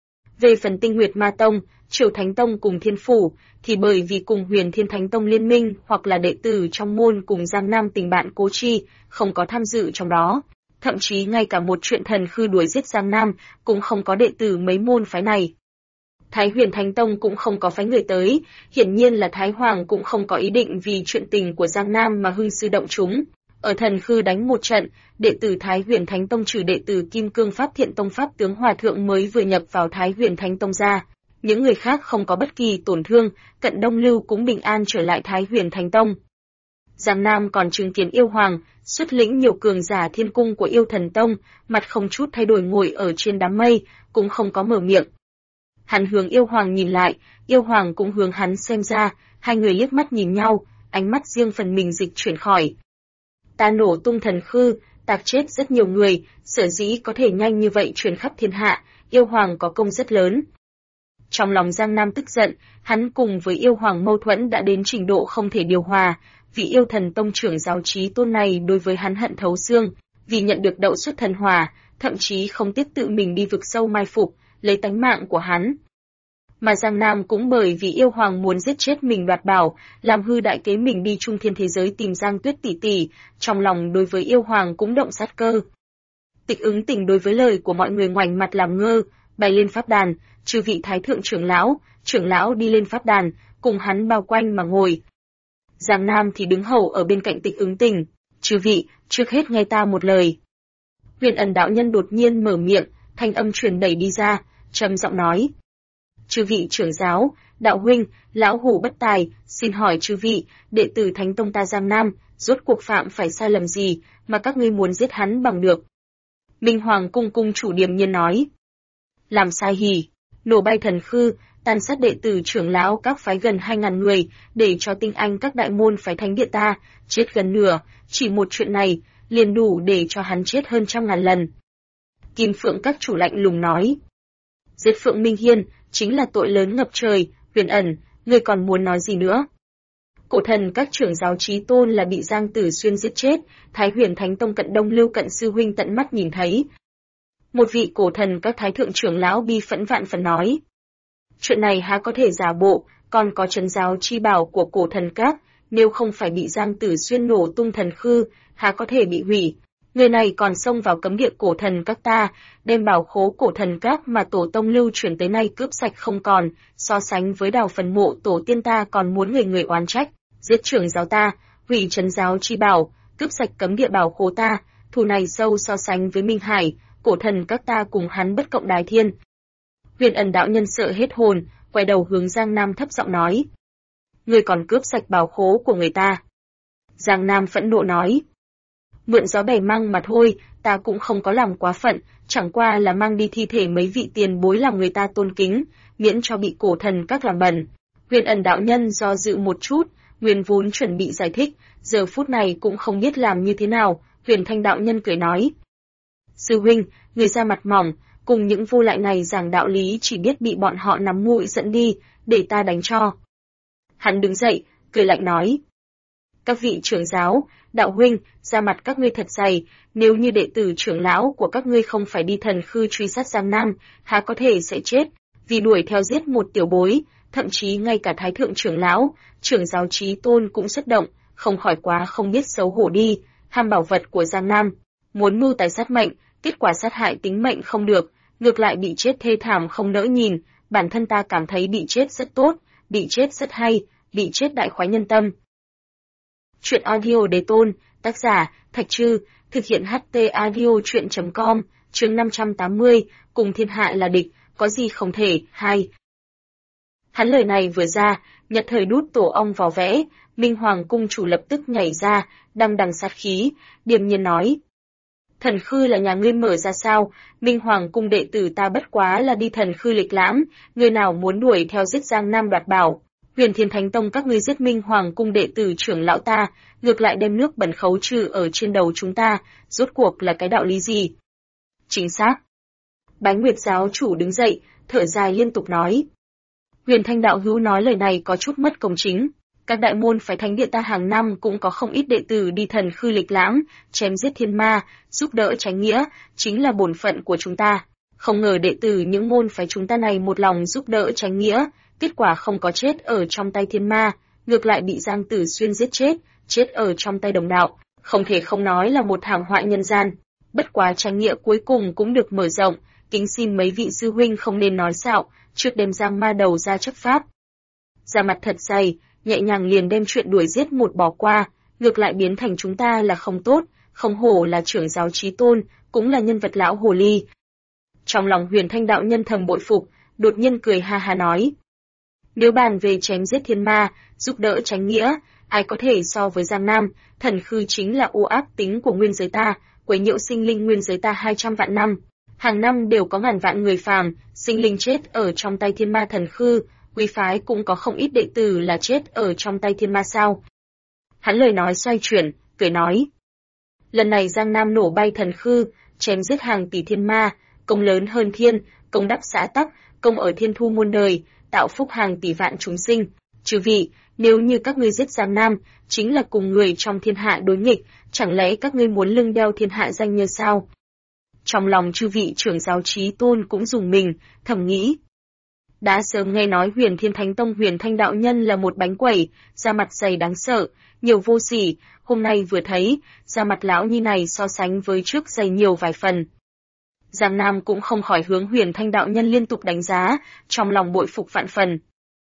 Về phần Tinh Nguyệt Ma Tông, Triều Thánh Tông cùng Thiên Phủ, thì bởi vì cùng Huyền Thiên Thánh Tông liên minh hoặc là đệ tử trong môn cùng Giang Nam tình bạn cố chi, không có tham dự trong đó. Thậm chí ngay cả một chuyện thần khư đuổi giết Giang Nam, cũng không có đệ tử mấy môn phái này. Thái Huyền Thánh Tông cũng không có phái người tới, hiển nhiên là Thái Hoàng cũng không có ý định vì chuyện tình của Giang Nam mà hưng sư động chúng. Ở thần khư đánh một trận, đệ tử Thái Huyền Thánh Tông trừ đệ tử Kim Cương Pháp Thiện Tông Pháp tướng Hòa Thượng mới vừa nhập vào Thái Huyền Thánh Tông ra. Những người khác không có bất kỳ tổn thương, Cận Đông Lưu cũng bình an trở lại Thái Huyền Thánh Tông. Giang Nam còn chứng kiến yêu hoàng, xuất lĩnh nhiều cường giả thiên cung của yêu thần tông, mặt không chút thay đổi ngồi ở trên đám mây, cũng không có mở miệng. Hắn hướng yêu hoàng nhìn lại, yêu hoàng cũng hướng hắn xem ra, hai người liếc mắt nhìn nhau, ánh mắt riêng phần mình dịch chuyển khỏi. Ta nổ tung thần khư, tạc chết rất nhiều người, sở dĩ có thể nhanh như vậy truyền khắp thiên hạ, yêu hoàng có công rất lớn. Trong lòng Giang Nam tức giận, hắn cùng với yêu hoàng mâu thuẫn đã đến trình độ không thể điều hòa, vị yêu thần tông trưởng giáo Chí Tôn này đối với hắn hận thấu xương, vì nhận được đậu xuất thần hỏa, thậm chí không tiếc tự mình đi vực sâu mai phục, lấy tánh mạng của hắn. Mà Giang Nam cũng bởi vì yêu hoàng muốn giết chết mình đoạt bảo, làm hư đại kế mình đi trung thiên thế giới tìm Giang Tuyết tỷ tỷ, trong lòng đối với yêu hoàng cũng động sát cơ. Tịch ứng tình đối với lời của mọi người ngoảnh mặt làm ngơ, bày lên pháp đàn, chư vị thái thượng trưởng lão đi lên pháp đàn, cùng hắn bao quanh mà ngồi. Giang Nam thì đứng hầu ở bên cạnh Tịch ứng tình, chư vị, trước hết nghe ta một lời. Huyền Ẩn đạo nhân đột nhiên mở miệng, thanh âm truyền đẩy đi ra, trầm giọng nói. Chư vị trưởng giáo, đạo huynh, lão hủ bất tài, xin hỏi chư vị, đệ tử Thánh Tông ta Giang Nam, rốt cuộc phạm phải sai lầm gì, mà các ngươi muốn giết hắn bằng được. Minh Hoàng cung cung chủ điềm nhiên nói. Làm sai hỉ, nổ bay thần khư, tàn sát đệ tử trưởng lão các phái gần 2.000 người, để cho tinh anh các đại môn phái thánh địa ta, chết gần nửa, chỉ một chuyện này, liền đủ để cho hắn chết hơn 100.000 lần. Kim Phượng các chủ lạnh lùng nói. Giết Phượng Minh Hiên, chính là tội lớn ngập trời, Huyền Ẩn, ngươi còn muốn nói gì nữa? Cổ thần các trưởng giáo Chí Tôn là bị Giang Tử Xuyên giết chết, Thái Huyền Thánh Tông Cận Đông Lưu Cận sư huynh tận mắt nhìn thấy. Một vị cổ thần các thái thượng trưởng lão bi phẫn vạn phần nói. Chuyện này há có thể giả bộ, còn có trấn giáo chi bảo của cổ thần các, nếu không phải bị Giang Tử Xuyên nổ tung thần khư, há có thể bị hủy. Người này còn xông vào cấm địa cổ thần các ta, đem bảo khố cổ thần các mà tổ tông lưu truyền tới nay cướp sạch không còn, so sánh với đào phần mộ tổ tiên ta còn muốn người oán trách, giết trưởng giáo ta, hủy trấn giáo chi bảo, cướp sạch cấm địa bảo khố ta, thù này sâu so sánh với Minh Hải, cổ thần các ta cùng hắn bất cộng đái thiên. Huyền Ẩn đạo nhân sợ hết hồn, quay đầu hướng Giang Nam thấp giọng nói. Ngươi còn cướp sạch bảo khố của người ta. Giang Nam phẫn nộ nói. Mượn gió bẻ măng mà thôi, ta cũng không có làm quá phận, chẳng qua là mang đi thi thể mấy vị tiền bối làm người ta tôn kính, miễn cho bị cổ thần các làm bẩn. Huyền Ẩn đạo nhân do dự một chút, nguyên vốn chuẩn bị giải thích, giờ phút này cũng không biết làm như thế nào. Huyền Thanh đạo nhân cười nói. Sư huynh, người ra mặt mỏng, cùng những vô lại này giảng đạo lý chỉ biết bị bọn họ nắm mũi dẫn đi, để ta đánh cho. Hắn đứng dậy, cười lạnh nói. Các vị trưởng giáo, đạo huynh, ra mặt các ngươi thật dày, nếu như đệ tử trưởng lão của các ngươi không phải đi thần khư truy sát Giang Nam, há có thể sẽ chết, vì đuổi theo giết một tiểu bối, thậm chí ngay cả thái thượng trưởng lão, trưởng giáo Chí Tôn cũng xuất động, không khỏi quá không biết xấu hổ đi, ham bảo vật của Giang Nam, muốn mưu tài sát mệnh, kết quả sát hại tính mệnh không được, ngược lại bị chết thê thảm không nỡ nhìn, bản thân ta cảm thấy bị chết rất tốt, bị chết rất hay, bị chết đại khoái nhân tâm. Chuyện audio Đế Tôn, tác giả, Thạch Trư, thực hiện HT audio chuyện.com, chương 580, cùng thiên hạ là địch, có gì không thể, 2. Hắn lời này vừa ra, Nhật Thời đút tổ ong vào vẽ, Minh Hoàng cung chủ lập tức nhảy ra, đằng đằng sát khí, điềm nhiên nói. Thần khư là nhà ngươi mở ra sao, Minh Hoàng cung đệ tử ta bất quá là đi thần khư lịch lãm, người nào muốn đuổi theo giết Giang Nam đoạt bảo. Huyền Thiên Thánh Tông các ngươi giết Minh Hoàng cung đệ tử trưởng lão ta, ngược lại đem nước bẩn khấu trừ ở trên đầu chúng ta, rốt cuộc là cái đạo lý gì? Chính xác. Bái Nguyệt giáo chủ đứng dậy, thở dài liên tục nói. Huyền Thanh đạo hữu nói lời này có chút mất công chính. Các đại môn phái thánh địa ta hàng năm cũng có không ít đệ tử đi thần khư lịch lãm, chém giết thiên ma, giúp đỡ chánh nghĩa, chính là bổn phận của chúng ta. Không ngờ đệ tử những môn phái chúng ta này một lòng giúp đỡ chánh nghĩa, kết quả không có chết ở trong tay thiên ma, ngược lại bị Giang Tử Xuyên giết chết ở trong tay đồng đạo, không thể không nói là một thảm họa nhân gian. Bất quá chánh nghĩa cuối cùng cũng được mở rộng, kính xin mấy vị sư huynh không nên nói xạo, trước đêm Giang ma đầu ra chấp pháp. Ra mặt thật dày, nhẹ nhàng liền đem chuyện đuổi giết một bỏ qua, ngược lại biến thành chúng ta là không tốt, không hổ là trưởng giáo Chí Tôn, cũng là nhân vật lão hồ ly. Trong lòng Huyền Thanh đạo nhân thầm bội phục, đột nhiên cười ha ha nói. Nếu bàn về chém giết thiên ma, giúp đỡ chánh nghĩa, ai có thể so với Giang Nam, thần khư chính là ô áp tính của nguyên giới ta, quấy nhiễu sinh linh nguyên giới ta 200 vạn năm. Hàng năm đều có ngàn vạn người phàm, sinh linh chết ở trong tay thiên ma thần khư, quý phái cũng có không ít đệ tử là chết ở trong tay thiên ma sao. Hắn lời nói xoay chuyển, cười nói. Lần này Giang Nam nổ bay thần khư, chém giết hàng tỷ thiên ma, công lớn hơn thiên, công đắp xã tắc, công ở thiên thu muôn đời, tạo phúc hàng tỷ vạn chúng sinh. Chư vị, nếu như các ngươi giết Giang Nam, chính là cùng người trong thiên hạ đối nghịch, chẳng lẽ các ngươi muốn lưng đeo thiên hạ danh như sao? Trong lòng chư vị trưởng giáo Chí Tôn cũng dùng mình, thầm nghĩ. Đã sớm nghe nói Huyền Thiên Thánh Tông Huyền Thanh đạo nhân là một bánh quẩy, da mặt dày đáng sợ, nhiều vô sỉ, hôm nay vừa thấy, da mặt lão nhi này so sánh với trước dày nhiều vài phần. Giang Nam cũng không khỏi hướng Huyền Thanh đạo nhân liên tục đánh giá, trong lòng bội phục vạn phần.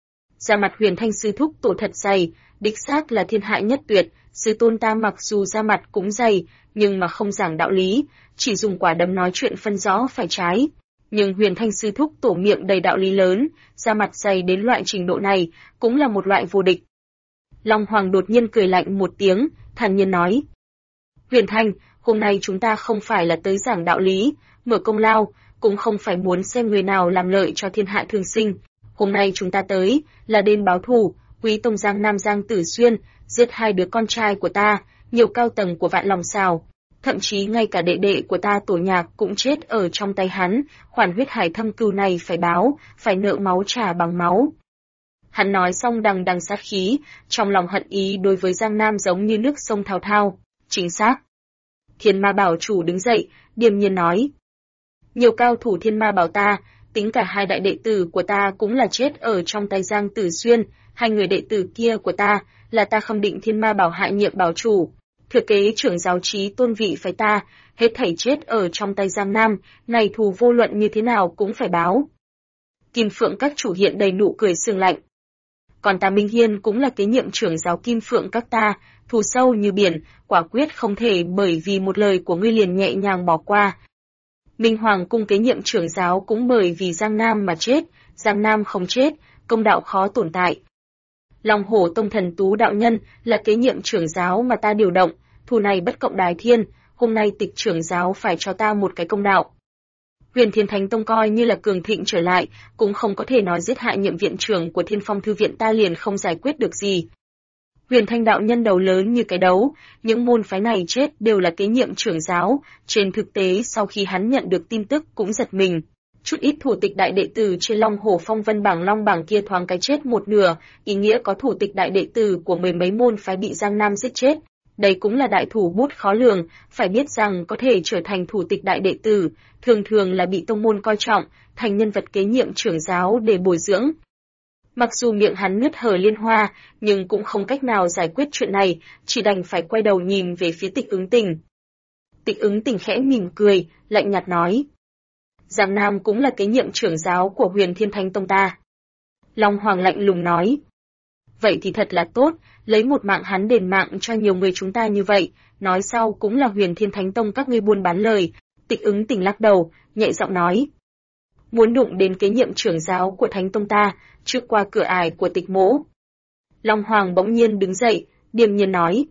Da mặt Huyền Thanh sư thúc tổ thật dày, đích xác là thiên hạ nhất tuyệt, sư tôn ta mặc dù da mặt cũng dày, nhưng mà không giảng đạo lý, chỉ dùng quả đấm nói chuyện phân rõ phải trái. Nhưng Huyền Thanh sư thúc tổ miệng đầy đạo lý lớn, da mặt dày đến loại trình độ này, cũng là một loại vô địch. Long Hoàng đột nhiên cười lạnh một tiếng, thản nhiên nói. Huyền Thanh, hôm nay chúng ta không phải là tới giảng đạo lý, mở công lao, cũng không phải muốn xem người nào làm lợi cho thiên hạ thương sinh. Hôm nay chúng ta tới, là đến báo thù, Quý Tông Giang Nam Giang Tử Xuyên, giết hai đứa con trai của ta, nhiều cao tầng của Vạn Lòng Sào. Thậm chí ngay cả đệ đệ của ta Tổ Nhạc cũng chết ở trong tay hắn, khoản huyết hải thâm cừu này phải báo, phải nợ máu trả bằng máu. Hắn nói xong đằng đằng sát khí, trong lòng hận ý đối với Giang Nam giống như nước sông thao thao. Chính xác. Thiên Ma Bảo chủ đứng dậy, điềm nhiên nói. Nhiều cao thủ Thiên Ma Bảo ta, tính cả hai đại đệ tử của ta cũng là chết ở trong tay Giang Tử Xuyên, hai người đệ tử kia của ta, là ta khâm định Thiên Ma Bảo hại nhiệm bảo chủ. Thừa kế trưởng giáo Chí Tôn vị phái ta, hết thảy chết ở trong tay Giang Nam, này thù vô luận như thế nào cũng phải báo. Kim Phượng các chủ hiện đầy nụ cười sương lạnh. Còn ta Minh Hiên cũng là kế nhiệm trưởng giáo Kim Phượng các ta, thù sâu như biển, quả quyết không thể bởi vì một lời của ngươi liền nhẹ nhàng bỏ qua. Minh Hoàng cung kế nhiệm trưởng giáo cũng bởi vì Giang Nam mà chết, Giang Nam không chết, công đạo khó tồn tại. Long Hổ Tông Thần Tú đạo nhân là kế nhiệm trưởng giáo mà ta điều động, thù này bất cộng đái thiên, hôm nay Tịch trưởng giáo phải cho ta một cái công đạo. Huyền Thiên Thánh Tông coi như là cường thịnh trở lại, cũng không có thể nói giết hại nhiệm viện trưởng của Thiên Phong thư viện ta liền không giải quyết được gì. Huyền Thanh đạo nhân đầu lớn như cái đấu, những môn phái này chết đều là kế nhiệm trưởng giáo, trên thực tế sau khi hắn nhận được tin tức cũng giật mình. Chút ít thủ tịch đại đệ tử trên Long Hổ Phong Vân bảng Long bảng kia thoáng cái chết một nửa, ý nghĩa có thủ tịch đại đệ tử của mười mấy môn phái bị Giang Nam giết chết. Đây cũng là đại thủ bút khó lường, phải biết rằng có thể trở thành thủ tịch đại đệ tử, thường thường là bị tông môn coi trọng, thành nhân vật kế nhiệm trưởng giáo để bồi dưỡng. Mặc dù miệng hắn nứt hở liên hoa, nhưng cũng không cách nào giải quyết chuyện này, chỉ đành phải quay đầu nhìn về phía Tịch Ứng Tình. Tịch Ứng Tình khẽ mỉm cười, lạnh nhạt nói. Giang Nam cũng là kế nhiệm trưởng giáo của Huyền Thiên Thánh Tông ta. Long Hoàng lạnh lùng nói. Vậy thì thật là tốt, lấy một mạng hắn đền mạng cho nhiều người chúng ta như vậy, nói sau cũng là Huyền Thiên Thánh Tông các ngươi buôn bán lời. Tịch Ứng Tình lắc đầu, nhẹ giọng nói. Muốn đụng đến kế nhiệm trưởng giáo của Thánh Tông ta, trước qua cửa ải của Tịch mỗ. Long Hoàng bỗng nhiên đứng dậy, điềm nhiên nói.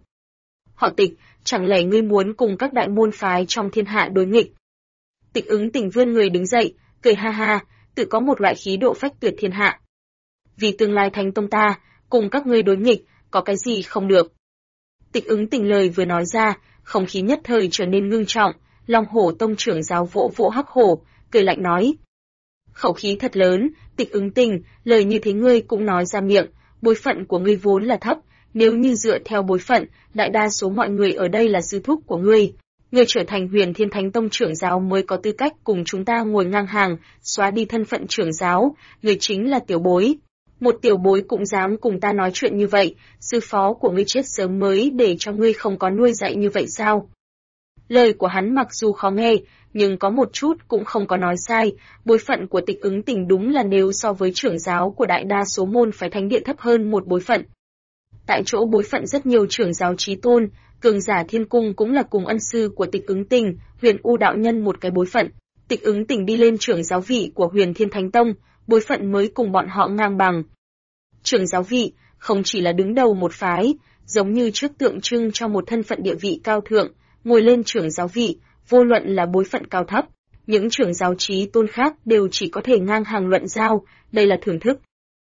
Họ Tịch, chẳng lẽ ngươi muốn cùng các đại môn phái trong thiên hạ đối nghịch? Tịch Ứng Tình vươn người đứng dậy, cười ha ha, tự có một loại khí độ phách tuyệt thiên hạ. Vì tương lai Thánh Tông ta, cùng các ngươi đối nghịch, có cái gì không được. Tịch Ứng Tình lời vừa nói ra, không khí nhất thời trở nên ngưng trọng, Long Hổ Tông trưởng giáo vỗ vỗ hắc hổ, cười lạnh nói. Khẩu khí thật lớn, Tịch Ứng Tình, lời như thế ngươi cũng nói ra miệng, bối phận của ngươi vốn là thấp, nếu như dựa theo bối phận, đại đa số mọi người ở đây là sư thúc của ngươi. Ngươi trở thành Huyền Thiên Thánh Tông trưởng giáo mới có tư cách cùng chúng ta ngồi ngang hàng, xóa đi thân phận trưởng giáo, ngươi chính là tiểu bối. Một tiểu bối cũng dám cùng ta nói chuyện như vậy, sư phó của ngươi chết sớm mới để cho ngươi không có nuôi dạy như vậy sao? Lời của hắn mặc dù khó nghe, nhưng có một chút cũng không có nói sai, bối phận của Tịch Ứng Tình đúng là nếu so với trưởng giáo của đại đa số môn phái thánh địa thấp hơn một bối phận. Tại chỗ bối phận rất nhiều trưởng giáo chí tôn, cường giả thiên cung cũng là cùng ân sư của Tịch Ứng Tình, Huyền U đạo nhân một cái bối phận. Tịch Ứng Tình đi lên trưởng giáo vị của Huyền Thiên Thánh Tông, bối phận mới cùng bọn họ ngang bằng. Trưởng giáo vị không chỉ là đứng đầu một phái, giống như trước tượng trưng cho một thân phận địa vị cao thượng, ngồi lên trưởng giáo vị, vô luận là bối phận cao thấp, những trưởng giáo chí tôn khác đều chỉ có thể ngang hàng luận giao, đây là thưởng thức.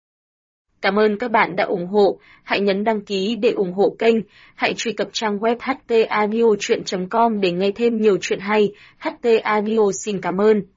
Cảm ơn các bạn đã ủng hộ, hãy nhấn đăng ký để ủng hộ kênh, hãy truy cập trang web htaudio.com để nghe thêm nhiều chuyện hay, HT Audio xin cảm ơn.